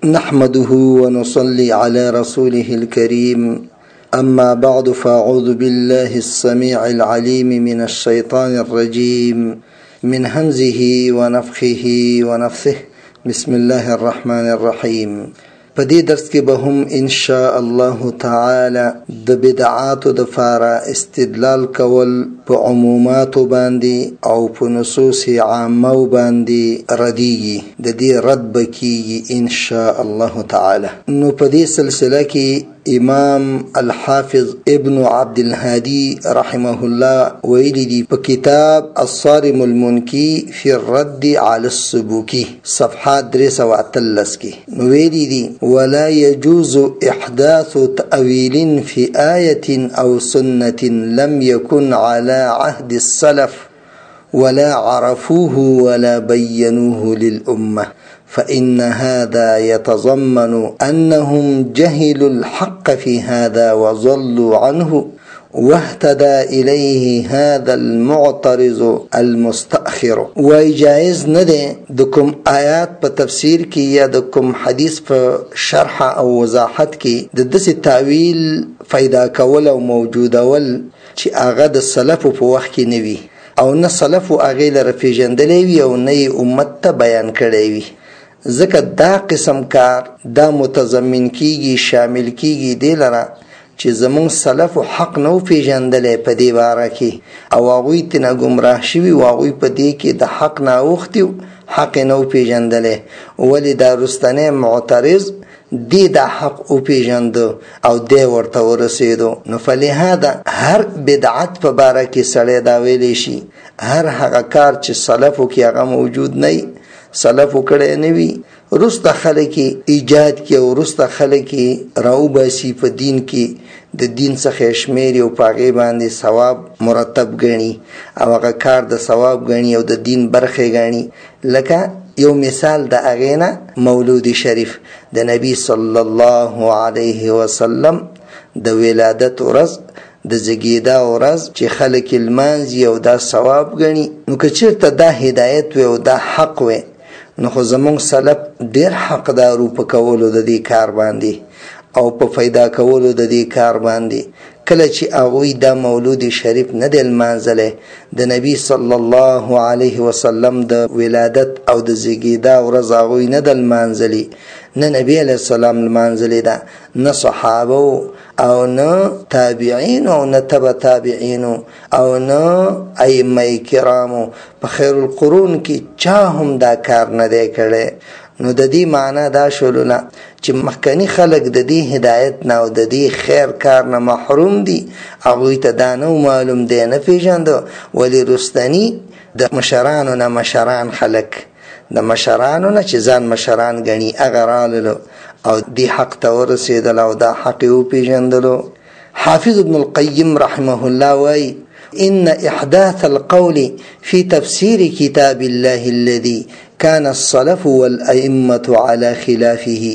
نحمده ونصلي على رسوله الكريم أما بعد فأعوذ بالله السميع العليم من الشيطان الرجيم من همزه ونفخه ونفثه بسم الله الرحمن الرحيم. په دې درس کې به هم ان شاء الله تعالی د بدعاتو د فارا استدلال کول په عموماتو باندې او په نصوص عامه باندې ردیږي، د دې رد بکیږي ان شاء الله تعالی. نو په دې سلسله کې امام الحافظ ابن عبد الهادي رحمه الله ویلي دي په کتاب الصارم المنکی فی الرد على السبوکی صفحات 313 کې نو ویلي دي ولا يجوز إحداث تأويل في آية أو سنة لم يكن على عهد السلف ولا عرفوه ولا بينوه للأمة، فإن هذا يتضمن أنهم جهلوا الحق في هذا وضلوا عنه، واهتدى إليه هذا المعترض المستأخر. وجائز نده دكم آيات په تفسیر کی یا دكم حدیث په شرح او وضاحت کی د دس تعویل فیدا کول او موجودول چې هغه د سلف په وخت کې نوي او نه سلف هغه لره پیژندلې وي او نه امت ته بیان کړي وي. ځکه دا قسم کار دا متضمن کیږي شامل کیږي دی لره چې زمون سلف حق نو پیژندلې په دې باره کې او هغوی تنه گمراه شوي او هغوی په دې کې د حق نه اوختي حق نو پیژندلې، ولی دا رستنه معترض دی دا حق او پیژند او دی ورته ورسېدو. نو فلهذا هر بدعت په باره کې سړی دا ویلی شي، هر هغه کار چې سلفو کې هغه موجود نه سلفو کړی نه وي رسته خلک ایجاد کی او رسته خلک راوباسي په دین کې د دین څخه شمیر او پاغي باندې ثواب مرتب غني او هغه کار د ثواب غني او د دین برخه غني. لکه یو مثال د اغینا مولود شریف د نبی صلی الله علیه وسلم د ولادت ورځ د زګیدا ورځ چې خلک المانځي او دا ثواب غني. نو که چیرته دا هدایت و او دا حق و نو خو زمونږ سلف ډیر حقدارو په کولو د دې کار باندې او په فایده کولو د دې کار باندې. کله چې هغوی دا مولود شریف نه دی لمانځلی د نبی صلی الله علیه وسلم د ولادت او د زیږیدا ورځ هغوی نه ده لمانځلي، نه نبی علیه السلام لمانځلې ده، نه صحابه او نه تابعین او نه تبع تابعین او نه ائمه کرامو په خیر القرون کې چا هم دا کار نه دی کړی. نو د دې معنا دا شولونه چې مخکنی خلق د دې هدایت نه او د دې خیر کار نه محروم دي، هغوی ته دا نه معلوم دی نه پیژند، ولی رستنی د مشرانو نه مشران خلق د مشرانو نه چې ځان مشران غني هغه راللو او دې حق ته ورسېدل او دا حق یې وپېژندلو. حافظ ابن القیم رحمه الله وایي إن إحداث القول في تفسير كتاب الله الذي كان السلف والأئمة على خلافه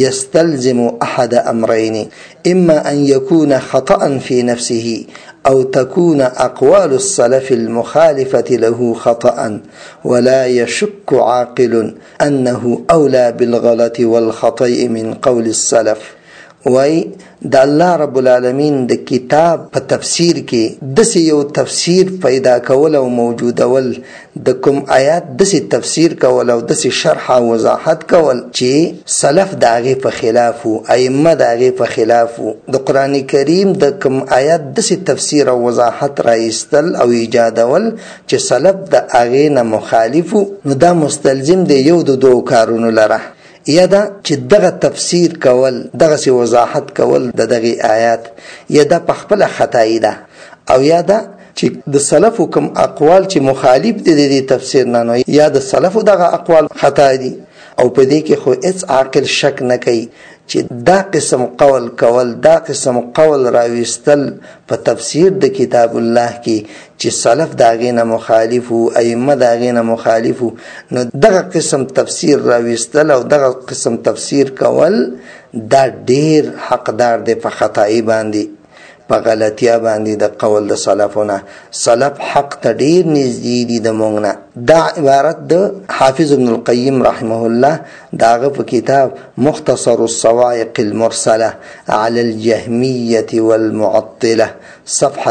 يستلزم أحد أمرين، إما أن يكون خطأ في نفسه أو تكون أقوال السلف المخالفة له خطأ، ولا يشك عاقل أنه أولى بالغلط والخطأ من قول السلف. وای د الله رب العالمین د کتاب په تفسیر کې دسې یو تفسیر پیدا کول او موجودول، د کوم آیات دسې تفسیر کول او دسې شرح او وضاحت کول چې سلف د هغې په خلاف وو، ائمه د هغې په خلاف وو. د قرآن کریم د کوم آیات دسې تفسیر او وضاحت رایستل او ایجادول چې سلف د هغې نه مخالف وو، نو دا مستلزم دی یو د دوو کارونو لره، یا دا چې دغه تفسیر کول دغه سی وضاحت کول د دغه آیات یا دا په خپل خطایی ده، او یا دا چې د سلفو کوم اقوال چې مخالف دي د تفسیر نه نو یا د سلفو دغه اقوال خطا دي. او په دې کې خو هیڅ عاقل شک نه کوي چې دا قسم قول کول دا قسم قول راوستل په تفسیر د کتاب الله کې چې سلف داغې نه مخالف او ائمه داغې نه مخالف، نو دغه قسم تفسیر راوستل او دغه قسم تفسیر کول دا ډیر حقدار دی په خطای باندې. په غلطیا باندې د قول د سلفونه. سلف حق ته ډیر نږدې دي د مونږ نه. دا عبارت د حافظ ابن القیم رحمه الله داغه په کتاب مختصر الصواعق المرسله على الجهميه والمعطله صفحه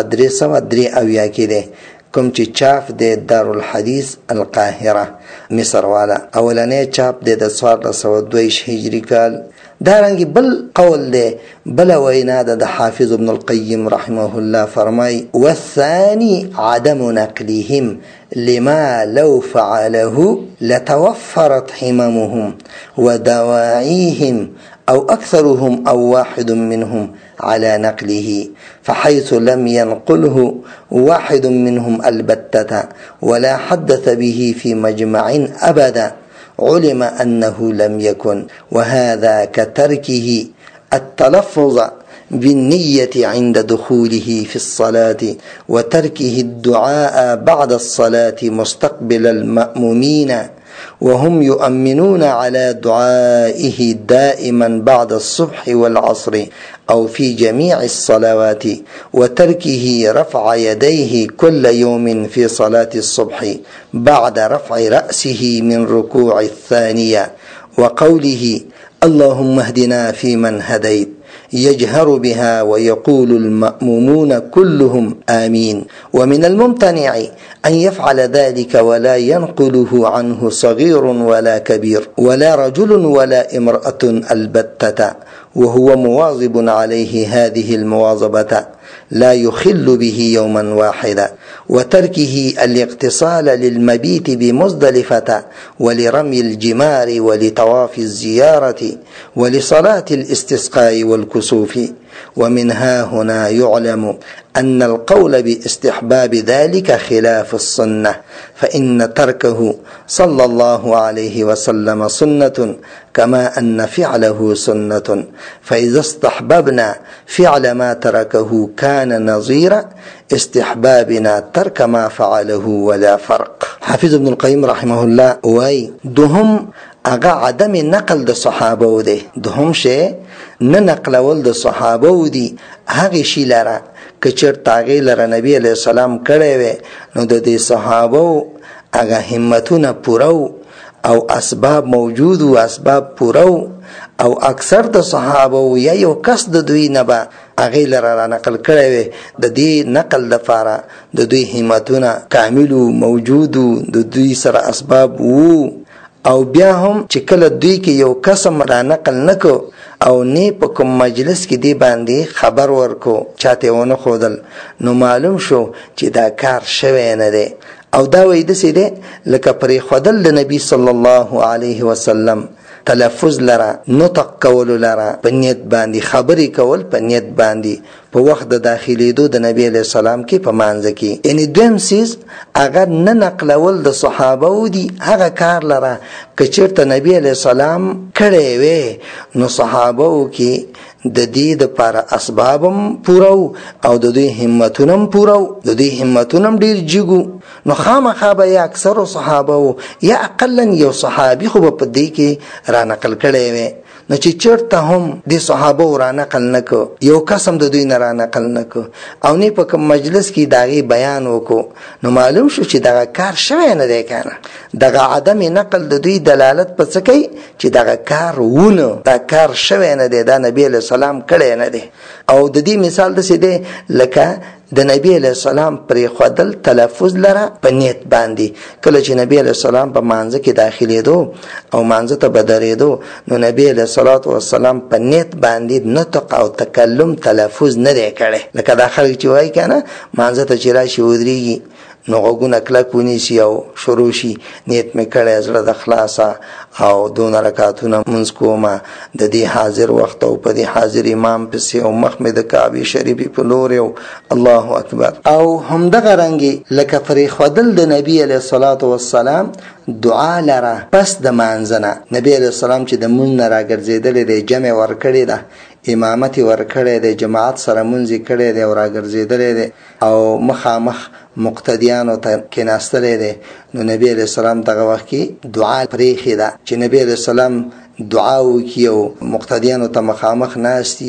303 کې ده، کوم چې چاپ د دارالحدیث القاهره مصر والا. اولنې چاپ د 1402 هجری کال. دارنګ بل قول ده، بل وینا ده د حافظ ابن القیم رحمه الله فرمای: والثاني عدم نقلهم لما لو فعله لتوفرت حممهم ودواعيهم أو أكثرهم أو واحد منهم على نقله، فحيث لم ينقله واحد منهم البتة ولا حدث به في مجمع أبدا علم أنه لم يكن. وهذا كتركه التلفظ بالنية عند دخوله في الصلاة وتركه الدعاء بعد الصلاة مستقبل المأمومين وهم يؤمنون على دعائه دائما بعد الصبح والعصر أو في جميع الصلوات، وتركه رفع يديه كل يوم في صلاة الصبح بعد رفع رأسه من ركوع الثانية، وقوله اللهم اهدنا فيمن هديت يجهر بها ويقول المأمومون كلهم آمين. ومن الممتنع أن يفعل ذلك ولا ينقله عنه صغير ولا كبير ولا رجل ولا امرأة البتة، وهو مواظب عليه هذه المواظبة لا يخل به يوما واحدا. وتركه الاغتسال للمبيت بمزدلفة ولرمي الجمار ولطواف الزيارة ولصلاة الاستسقاء والكسوف. ومنها هنا يعلم أن القول باستحباب ذلك خلاف السنة، فإن تركه صلى الله عليه وسلم سنة كما أن فعله سنة، فإذا استحببنا فعل ما تركه كان نظير استحبابنا ترك ما فعله ولا فرق. حافظ ابن القیم رحمه الله وای دوهم اغا عدم نقل د صحابه و ده. دوهم شی نه نقلول د صحابه و دي. هغه شی لره کچر تاغی لره نبی علیہ السلام کړي وي نو د دې صحابه اغا همتونه پورو او اسباب موجود او اسباب پورو او اکثر د صحابه یا یو کس د دوی نه به هغه لره نقل کړي وي. د دې نقل لپاره د دوی همتونه کامل موجود، د دوی سره اسباب وو، او بیا هم چې کله دوی کې یو قسم را نقل نکو او نه په کوم مجلس کې دی باندې خبر ورکو چاته ونه خودل، نو معلوم شو چې دا کار شوی نه دی. او دا وې د سیده لکه پرې خودل د نبی صلی الله علیه وسلم تلفظ لرا، نطق کول لرا، په نیت باندې خبرې کول په نیت باندې په وخت د داخليدو د نبی علیہ السلام کې په مانځ کې. یعنی دویم سیز اگر نه نقلول د صحابه و دي هغه کار لرا کچرته نبی علیہ السلام کړي وي نو صحابه و کې د دې د پر اسبابم پورو او د دوی همتونم پورو، د دوی همتونم ډیر جګو، نو خامخا به یا اکثر صحابه یا اقلا یو صحابي خو په دې کې را نقل کړي وي. نو چې چرته هم د صحابه را نقل نکو، یو قسم د دوی نه را نقل نکو او نه په کوم مجلس کې داغي بیان وکړو، نو معلوم شو چې دا کار شوی نه دی کنه. دغه عدم نقل د دوی دلالت په څه کوي چې دغه کار ونه، دا کار شوی نه دی، دا نبی علیہ السلام کړی نه دی. او د دې مثال د څه دی لکه د نبی علیہ السلام پر خودل تلفظ لره په نیت باندې. کله چې نبی علیہ السلام په مانځ کې داخلي دو او مانځ ته بدرېدو نو نبی علیہ الصلوۃ والسلام په نیت باندې نطق او تکلم تلفظ نه دی کړی. لکه دا خلک چې وایي کنه مانځ ته چې راشي ودرېږي نو غوګونه کلکونی شي او شروع شي نیت مې کړی زړه د خلاصه او 2 رکعاتونه منځ کومه د دې حاضر وخت او په دې حاضر امام پسې او مخ مې د کعبه شریفې په لور یو الله اکبر. او همدغه رنګي لکه فرې خودل د نبی علیہ الصلوۃ والسلام دعا لره پس د مانځنه. نبی علیہ السلام چې د مونږ نه راګرځیدل دی جمع ورکړی ده، امامت ورکړی دی، جماعت سره مونږ کړی دی او راګرځیدل دی او مخامخ مقتدیانو ته کېناستلې ده. نو نبی علیہ السلام دغه وخت کې دعا پرېښې ده چې نبی علیہ السلام دعا وکړي او مقتدیانو ته مخامخ ناستي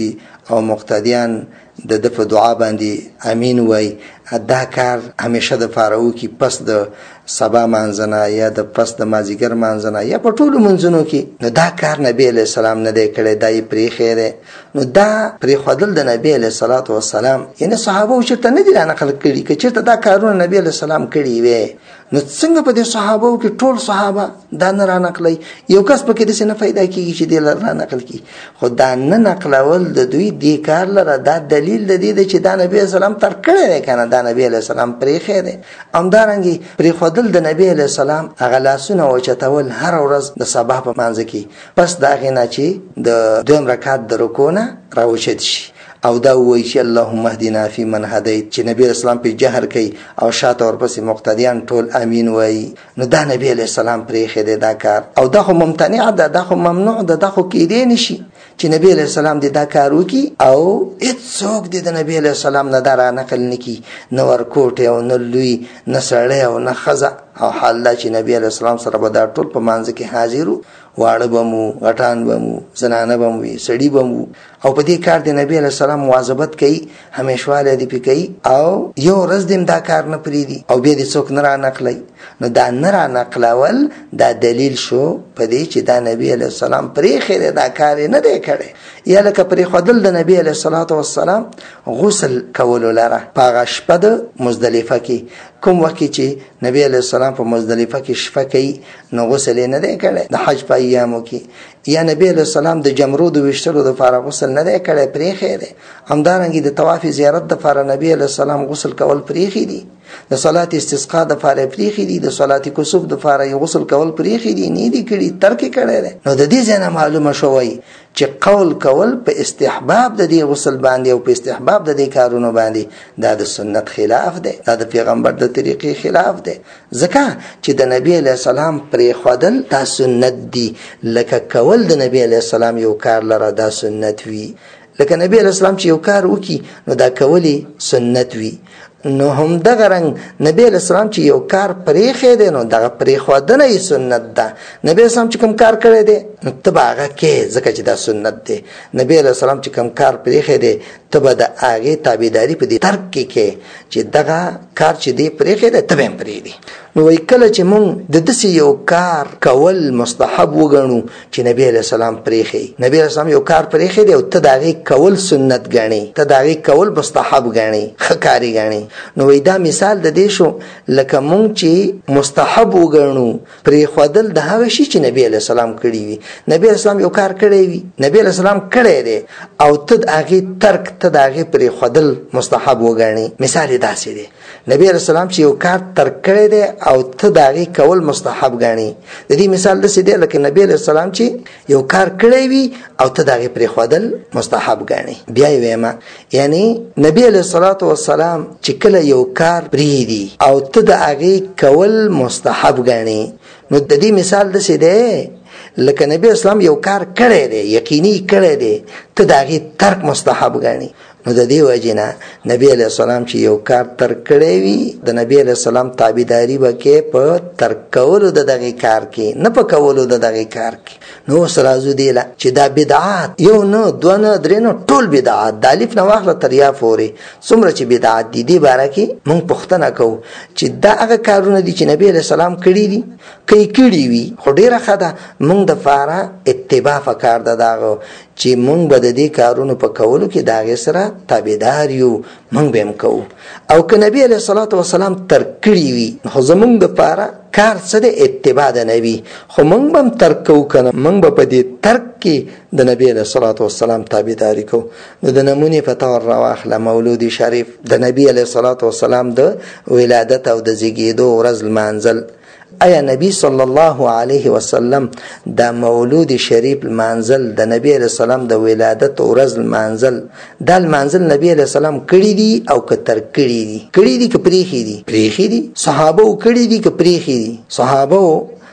او مقتدیان د په دعا باندې امین وای. دا کار همیشه د فارو کی پس د سبا مانځنه یا د پس د مازیګر مانځنه یا په ټولو منځونو کې نو دا کار نبی علیہ السلام نه دی کړی، دای پرې خیره. نو دا پرې خدل د نبی علیہ الصلوۃ والسلام یعنی صحابه چرته نه دي نقل کړي، چې چرته دا کارونه نبی علیہ السلام کړي وي نو څنګه په دې صحابه کې ټول صحابه دا نه را نقلي؟ یو کس په کې د څه نه फायदा کیږي چې دې لره نقل کی، خدا نه نقلول د دوی دې کار لره دا دلیل د دې چې دا نبی اسلام تر کړی کنه، دا نبی علیہ السلام پرې خیره. امدارنګي پرې خدل د نبی علیہ السلام هغه لاسونه او چتول هر ورځ د صباح په مانځ کې پس دا غنا چې د دویم رکعت د رکوع نه راوچت شي او دا وایي چې اللهم اهدنا فيمن هديت، چې نبی اسلام په جهر کوي او شاته ورپسې مقتدیان ټول امین وایي. نو دا نبی علیہ السلام پرې خیره دا کار، او دا خو ممتنع ده، دا خو ممنوع ده، دا خو کېدی نشي چې نبی علیہ السلام دې دا کار وکي او هیڅوک دې د نبی علیہ السلام نه دا نقل نکي، نه ورکوټ او نه لوی نه سړی او نه خزه. او حال دا چې نبی علیہ السلام سره به دا ټول په مانځ کې حاضرو، واړه بمو، غټان بمو، زنانه بمو، سړی بمو، او په دې کار د نبی علیہ السلام مواظبت کوي، همیشواله دې پې کوي او یو ورځ دې دا کار نه پرېږدي او بیا دې څوک نه را نقلی. نو دا نه را نقلول دا دلیل شو په دې چې دا نبی علیہ السلام پرېښی دی، دا کار یې نه دی کړی. یا لکه پرېښودل د نبی علیہ الصلوۃ والسلام غسل کولو لره په هغه شپه د مزدلفه کې کوم وخت چې نبی علیہ السلام په مزدلفه کې شپه کوي نو غسل نه دی کړی د حج په ایامو کې، یا نبی علیہ السلام د جمرو د ویشتلو د فارغ غسل نه دی کړی، پرېښی دی. همدارنګې د طواف زیارت د فارغ نبی علیہ السلام غسل کول پرېښی دي، د صلات استسقا د فارغ پرېښی دي، د صلات کسوف د فارغ غسل کول پرېښی دي، نه دي کړي، ترک کړی دی. نو د دې ځای معلومه شوی چې قول کول په استحباب د دې غسل باندې او په استحباب د دې کارونو باندې دا د سنت خلاف دی، دا د پیغمبر د طریقې خلاف دی. ځکه چې د نبی علیہ السلام پرېښودل دا سنت دی، لکه کول د نبی علیہ السلام یو کار لره دا سنت وي. لکه نبی علیہ السلام چې یو کار وکي نو دا کولی سنت وي. نو هم دغه رنګ نبی علیہ السلام چې یو کار پرېښی دی نو دغه پرېښودنه یې سنت ده. نبی علیہ السلام چې کوم کار کړی دی نو ته به هغه کې، ځکه چې دا سنت دی. نبی علیہ السلام چې کوم کار پرېښی دی ته به د هغې تابعداري په دې ترک کې چې دغه کار چې دی پرېښی دی ته به هم پرېږدي. نو وایي کله چې مونږ د داسې یو کار کول مستحب وګڼو چې نبی علیہ السلام پرېښی، نبی علیہ السلام یو کار پرېښی دی او ته د هغې کول سنت ګڼې، ته د هغې کول مستحب ګڼې، ښه کاري ګڼې. نو وایي دا مثال د دې شو لکه مونږ چې مستحب وګڼو پرېښودل د هغه شي چې نبی علیہ السلام کړي وي. نبی علیہ السلام یو کار کړی وي، نبی علیہ السلام کړی دی او ته د هغې ترک، ته د هغې پرېښودل مستحب وګڼې. مثال یې داسې دی، نبی علیہ السلام چې یو کار ترک کړی دی او ته د هغې کول مستحب ګڼې. د دې مثال داسې دی لکه نبی علیہ السلام چې یو کار کړی وي او ته د هغې پرېښودل مستحب ګڼې. بیا یې ویمه یعنی نبی علیہ الصلوۃ والسلام چې کله یو کار پرېږدي او ته د هغې کول مستحب ګڼې نو د دې مثال داسې دی لکه نبی اسلام یو کار کړی دی، یقیني کړی دی، ته د هغې ترک مستحب ګڼې. نو د دې وجې نه نبی علیہ السلام چې یو کار ترک کړی وي د نبی علیہ السلام تابعداري به کې په ترک کولو د دغې کار کې، نه په کولو د دغې کار کې. نو اوس راځو دې له چې دا بدعات یو نه، دوه نه، درې نه، ټول بدعات د الف نه واخله تر یا پورې څومره چې بدعات دي دې باره کې مونږ پوښتنه کوو چې دا هغه کارونه دي چې نبی علیہ السلام کړي دي، که یې کړي وي خو ډېره ښه ده، مونږ دپاره اتباع پکار ده د هغه چې مونږ به د دې کارونو په کولو کې د هغې سره تابعدار یو، مونږ به هم کوو. او که نبی علیہ الصلوۃ والسلام ترک کړي وي خو زمونږ دپاره کار څه دی؟ اتباع د نبی، خو مونږ به هم ترک کوو که نه، مونږ به په دې ترک کې د نبی علیہ الصلوۃ والسلام تابعداري کوو. نو د نمونې په طور راواخله مولود شریف د نبی علیہ الصلوۃ والسلام د ولادت او د زیږېدو ورځ لمانځل. آیا نبی صلی الله علیه وسلم دا مولود شریف لمانځل د نبی علیہ السلام د ولادت ورځ لمانځل دا لمانځل نبی علیہ السلام کړي دي او که ترک کړي دي؟ کړي دي که پرېښي دي؟ پرېښي دي. صحابه کړي دي که پرېښي دي؟ صحابه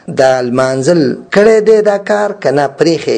دا المانزل کړه دې دا کار کنه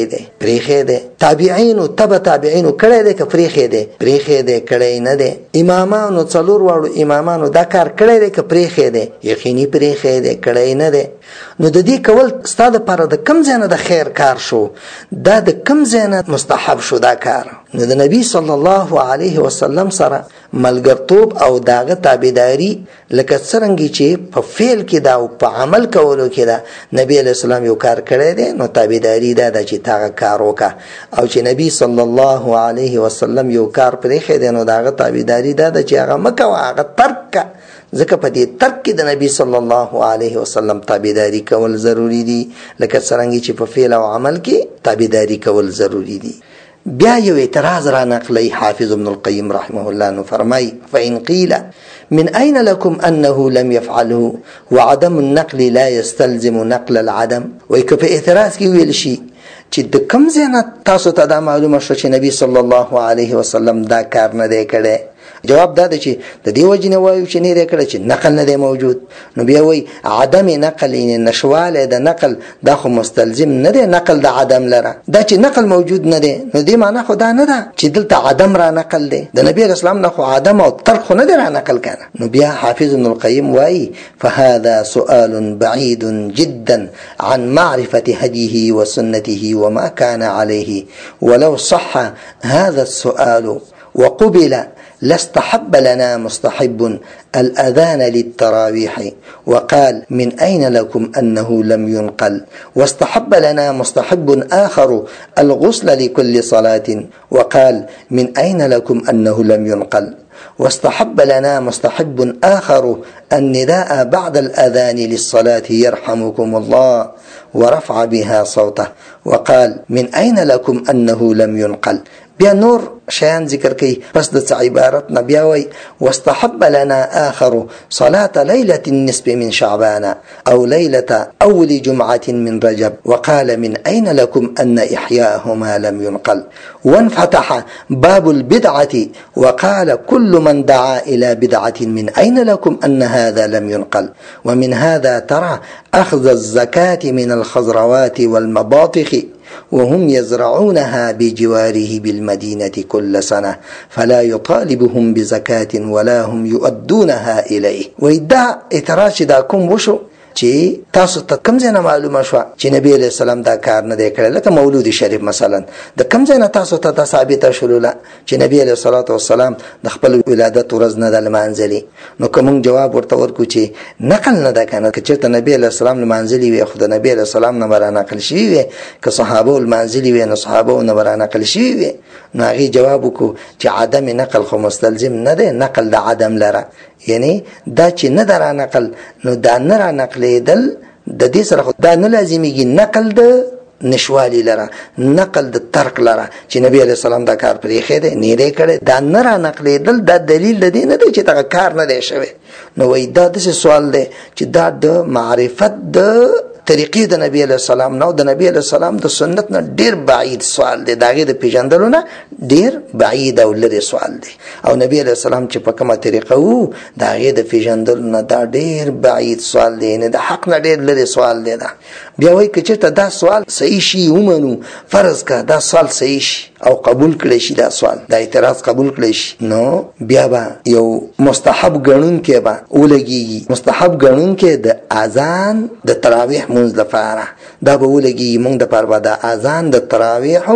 پریخې دې تابعین او تبع تابعین کړه دې ک پریخې دې کړه نه دې امامانو څلور واړو امامانو دا کار کړه دې ک پریخې دې یقیني پریخې دې کړه نه دې نو د دې کول ستاده پر د کم زنه د خیر کار شو دا د کم زنه مستحب شو دا کار نو د نبی صلی الله علیه وسلم سره ملګرتوب او داغه تابعداري لکه څنګه چې په فعل کې دا او په عمل کولو کې دا نبی علیہ السلام یو کار کړی دی نو تابعداري دا چې تا کار وکا او چې نبی صلی الله علیه وسلم یو کار پرې خې نو داغه تابعداري دا چې هغه مکه هغه ترک ځکه په دې ترک کې د نبی صلی الله علیه وسلم تابعداري کول ضروری دي لکه څنګه چې په فعل او عمل کې تابعداري کول ضروری دي بیا یو اعتراض را نقلی حافظ ابن القیم رحمه الله نو فرمای فإن قيل من أين لكم أنه لم يفعله وعدم النقل لا يستلزم نقل العدم ويكف اعتراض کې ویل شي چې د کم ځای تاسو ته دا معلومه شو چې نبی صلی الله علیه وسلم دا کار نه دی کړی جواب دا دی چې د دې وجه نه وایو چې نه دی کړی چې نقل نه دی موجود نو بیا وایي عدم نقل یعنی نشواله د نقل دا خو مستلزم نه دی نقل د عدم لره دا چې نقل موجود نه دی نو دې معنی خو دا نه ده چې دلته عدم را نقل دی د نبی اسلام نه خو عدم او ترک خو نه دی را نقل کنه نو بیا حافظ ابن القیم وایي فهذا سؤال بعيد جدا عن معرفة هديه وسنته وما كان عليه ولو صح هذا السؤال وقبل لاستحب لنا مستحب الأذان للتراويح وقال من أين لكم أنه لم ينقل واستحب لنا مستحب آخر الغسل لكل صلاة وقال من أين لكم أنه لم ينقل واستحب لنا مستحب آخر النداء بعد الأذان للصلاة يرحمكم الله ورفع بها صوته وقال من أين لكم أنه لم ينقل بیا نور شیان ذکر کوي پس د عبارت نه بیا وای واستحب لنا آخر صلاة ليلة النصف من شعبان أو ليلة أول جمعة من رجب وقال من أين لكم أن إحياءهما لم ينقل وانفتح باب البدعة وقال كل من دعا إلى بدعة من أين لكم أن هذا لم ينقل ومن هذا ترى أخذ الزكاة من الخضروات والمباطخ وهم يزرعونها بجواره بالمدينة كل سنة فلا يطالبهم بزكاة ولا هم يؤدونها إليه وإدعا اعتراض دا کوم وشو چې تاسو ته کوم ځای نه معلومه شو چې نبی علیہ السلام دا کار نه دی کړی لکه مولود شریف مثلا د کوم ځای نه تاسو ته ثابته شوله چې نبی علیہ الصلوۃ والسلام د خپل ولادت ورځ نه د لمانځلي نو کوم جواب ورته ورکو چې نقل نه ده کنه چې ته نبی علیہ السلام لمانځلي وي خو د نبی علیہ السلام نه مرا نقل شي وي که صحابه لمانځلي وي نو صحابه نه مرا نقل شي وي نو هغه جواب وکړو چې عدم نقل خو مستلزم نه ده نقل د عدم لره یعنی دا چې نه در نقل نو دا نه را نقلیدل د دې سره دا نه لازميږي نقل د نشوالی لره نقل د ترک لره چې نبی علیہ السلام دا کار پرې خېده نه لري کړي دا نه را نقلیدل دا دلیل د دې نه دی چې دا کار نه دی شوی نو وای دا د سوال دی چې دا د معرفت د طریقې د نبی علیہ السلام نو د نبی علیہ السلام د سنت نه ډیر بعید سوال دی داغه د پیژندلو نه ډیر بعید او لري سوال دی او نبی علیہ السلام چې په کومه طریقه وو داغه د پیژندلو نه دا ډیر بعید سوال دی نه د حق نه ډیر لري سوال دی دا بیا وایي چې ته دا سوال صحیح شي ومنو فرض کا دا سوال صحیح شي او قبول کړي شي دا سوال دا اعتراض قبول کړي شي نو بیا با یو مستحب غنون کې با ولګي مستحب غنون کې د اذان د تراویح منځ لپاره دا به ولګي مونږ د پاره د اذان د تراویح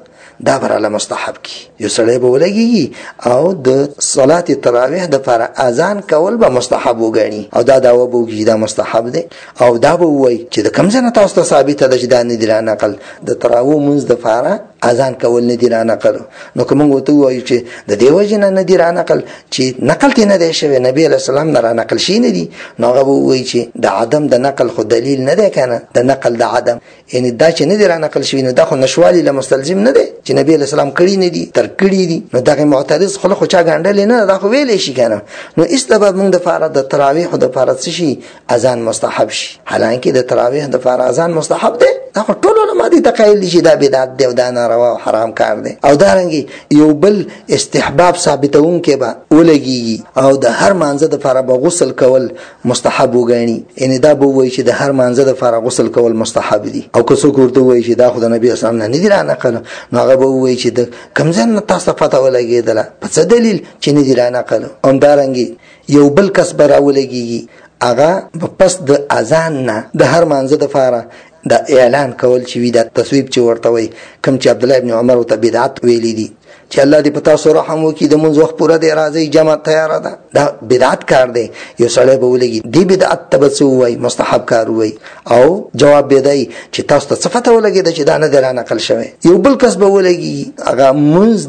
دا براله مستحب کی یو سړی به ولګي او د صلات تراویح د پر اذان کول به مستحب وګڼي او دا داوا به وګړي دا مستحب دی او دا به وای چې د کم ځنه تاسو ته ثابت ده چې دا نه دی نقل د تراویح منځ د فاره اذان کول نه دی نقل نو کوم وته وای چې د دیو جن نه دی نقل چې نقل تی نه دی شوی نبی علیہ السلام نه نقل شي نه دی نو هغه وای چې د عدم د نقل خو دلیل نه دی کنه د نقل د عدم یعنی دا چې نه دی نقل شوی نو دا خو نشوالی لمستلزم نه دی چې نبی علیہ السلام کړي نه دي تر کړي دي نو دغه معترض خو چا ګاندل نه دا خو ویلې شي کنه نو استباب موږ د فارغ د تراویح او د فارغ شي اذان مستحب شي حالانکه د تراویح د فارغ اذان مستحب دی دا خو ټول علماء دي تقایل شي دا بدعت دی او دا نه ناروا او حرام کار دی. او دارنګي یو بل استحباب ثابتون کې به ولګي او د هر مانزه د لپاره به غسل کول مستحب وګڼي. ان دا به وایي چې د هر مانزه د لپاره غسل کول مستحب دي. او که څوک ورته وایي چې دا خو د نبی اسلام نه دي را نقل، نو هغه به وایي چې د کمزن تاسو پته ولګیدله په څه دلیل چې نه دي را نقل. او دارنګي یو بل کس به راولګي هغه پس د اذان نه د هر مانزه د لپاره د اعلان کول چې وی د تصویب چې ورته وي، کوم چې عبد الله ابن عمر ته بدعت ویلي دي چې الله دې پتا سره رحم وکي د منځ وخت پوره دی راځي جمع تیار ده. دا بدعت کار دی. یو سړی به ولګي دی بدعت تبسو وای مستحب کار وای او جواب به دی چې تاسو ته صفته ولګي چې دا نه دی نقل شوی. یو بل کس به ولګي هغه منځ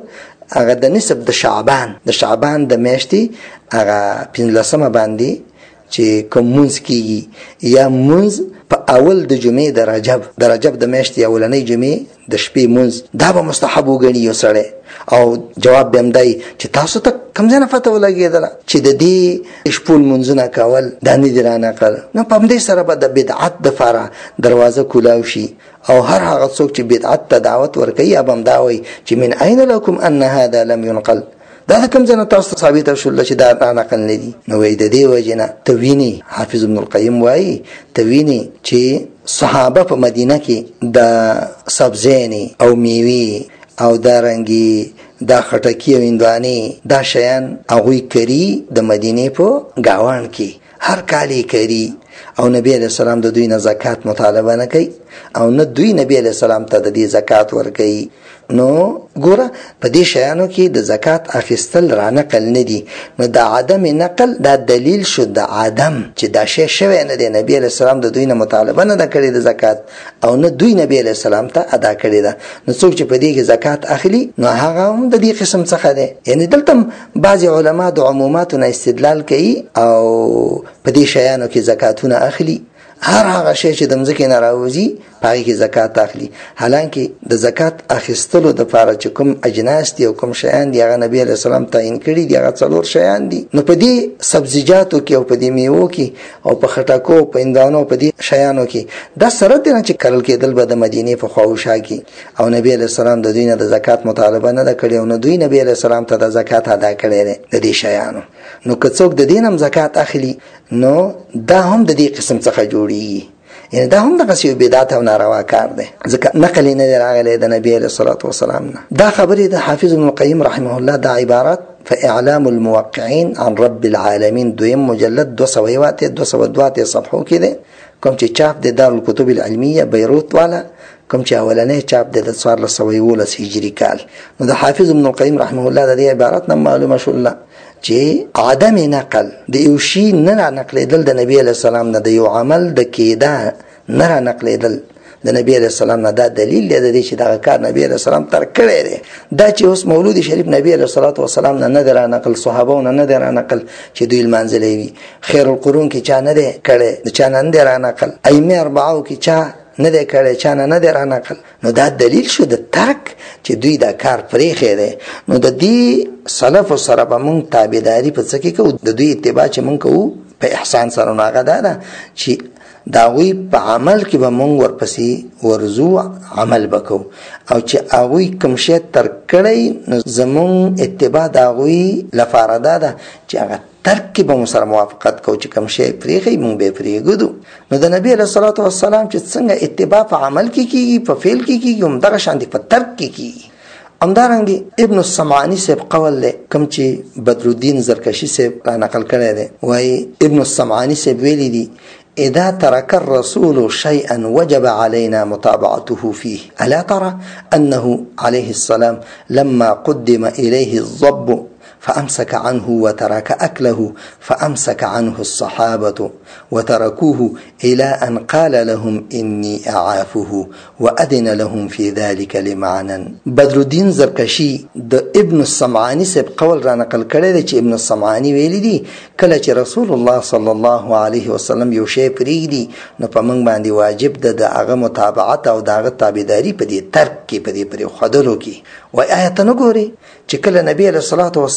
د نسب د شعبان د میاشتې هغه 15 باندې چې کوم منځ کیږي یا منځ په اول د جمعې د رجب د میاشتې اولنۍ جمعې د شپې منځ دا به مستحب وګڼي یو سړی. او جواب به هم دی چې تاسو ته کوم ځای نه پته ولګېدله چې د دې شپو لمونځونه کول دا نه دي را نقل. نو په همدې سره به د بدعت دپاره دروازه کولاو شي او هر هغه څوک چې بدعت ته دعوت ورکوي به هم دا وایي چې من این لکم ان هذا لم ينقل، دا کوم ځای تاسو ثابت شول چې دا را نقل نه دي. نو وای د دې وجنه تویني حافظ ابن القیم وای تویني چې صحابه په مدینه کې د سبزینی او میوي او دارنګي دا خټکی او اندواني دا شیان هغوی کری د مدینه په گاوان کې هر کالی کری. او نبی علیہ السلام د دوی نه زکات مطالبه نه کوي او نه دوی نبی علیہ السلام ته د دې زکات ورکوي. نو ګوره په دې شیانو کې د زکات اخیستل را نقل نه دي. نو د عدم نقل دا دلیل شو د عدم چې دا شی شوی نه دی. نبی علیہ السلام د دوی نه مطالبه نه کړې د زکات او نه دوی نبی علیہ السلام ته ادا کړې ده. نو څوک چې په دې کې زکات اخلي نو هغه هم د دې قسم څخه دی. یعنی دلته بعض علما د عموماتو نه استدلال کوي او په دې شیانو کې زکاتونه اخلي. هر هغه شی چې د مځکې نه راوځي پای کې زکات اخلي. حالانکه د زکات اخیستلو د لپاره چې کوم اجناس دي او کوم شیان دي هغه نبی علیہ السلام تعیین کړي دي، هغه 4 شیان دي. نو په دې سبزیجاتو کې او په دې میوو کې او په خټکو په اندانو په دې شیانو کې دا سره دي چې کرل کېدل به د مدینه په خواوشا کې او نبی علیہ السلام د دوی نه د زکات مطالبه نه کړي او نه دوی نبی علیہ السلام ته د زکات ادا کړي د دې شیانو. نو که څوک د دینم زکات اخلي نو دا هم د دې قسم څخه جوړیږي. یعنی دا هم د قصیو بدعت او ناروا کار دی ځکه نقل نه راغلی د نبی علیہ الصلوۃ والسلام نه. دا خبرې د حافظ ابن القیم رحمه الله دا عبارت فاعلام الموقعين عن رب العالمین دویم مجلد 202 صفحو کې دی. کوم چې چاپ د دارالکتب العلمیه بیروت والا کوم چې اولنې چاپ د 1411 هجری کال. نو د حافظ ابن القیم رحمه الله د دې عبارت نه معلومه شول چې عدم نقل د یو شی نه نقلیدل د نبی علیہ السلام نه د یو عمل د کېدا نه نقلیدل د نبی علیہ السلام نه دا دلیل دی چې دا کار نبی علیہ السلام تر کړی دی. دا چې اوس مولود شریف نبی علیہ الصلوۃ والسلام نه در نقل صحابه نه در نقل چې دوی المنزلې وي خیر القرون کې چا نه دی کړی چا نه در نقل ائمه اربعه کې چا نه دی کړی چا نه در نقل. نو دا دلیل شو د ترک چې دوی دا کار پرېښی دی. نو د دې سلف سره به مونږ تابعداري په څه کې کوو د دوی اتباع چې مونږ کوو په احسان سره. نو هغه دا ده چې د هغوی په عمل کې به مونږ ورپسې ورځو عمل به کوو او چې هغوی کوم شی ترک کړی نو زمونږ اتباع د هغوی لپاره دا ده چې هغه ترک کې به مو سره موافقت کوو چې کوم شی پرېښی مونږ به یې پرېږدو. نو د نبي علیه الصلاة والسلام چې څنګه اتباع په عمل کې کېږي په فعل کې کېږي همدغه شانې په ترک کې کېږي. همدارنګه ابن السمعانی صاحب قول له کوم چې بدر الدین زرکشی صاحب را نقل کړی دی وایي ابن السمعانی صاحب ویلي دي إذا ترك الرسول شيئا وجب علينا متابعته فيه. ألا ترى أنه عليه السلام لما قدم إليه الضب فأمسك عنه وترك أكله فأمسك عنه الصحابة وتركوه إلى أن قال لهم إني أعافه وأذن لهم في ذلك لمعنى. بدر الدين زرکشی د ابن السمعانی سے قول را نقل کړی دی چې ابن السمعانی ویلی دی کله چې رسول الله صلی الله علیه وسلم یو شی پرېږدي نو په موږ باندې واجب ده د هغه متابعت او د هغه تابعداري په دې ترک کې په دې پرېښودلو کې. وایي آیا ته نه ګورې چې کله نبی علیه الصلاة والسلام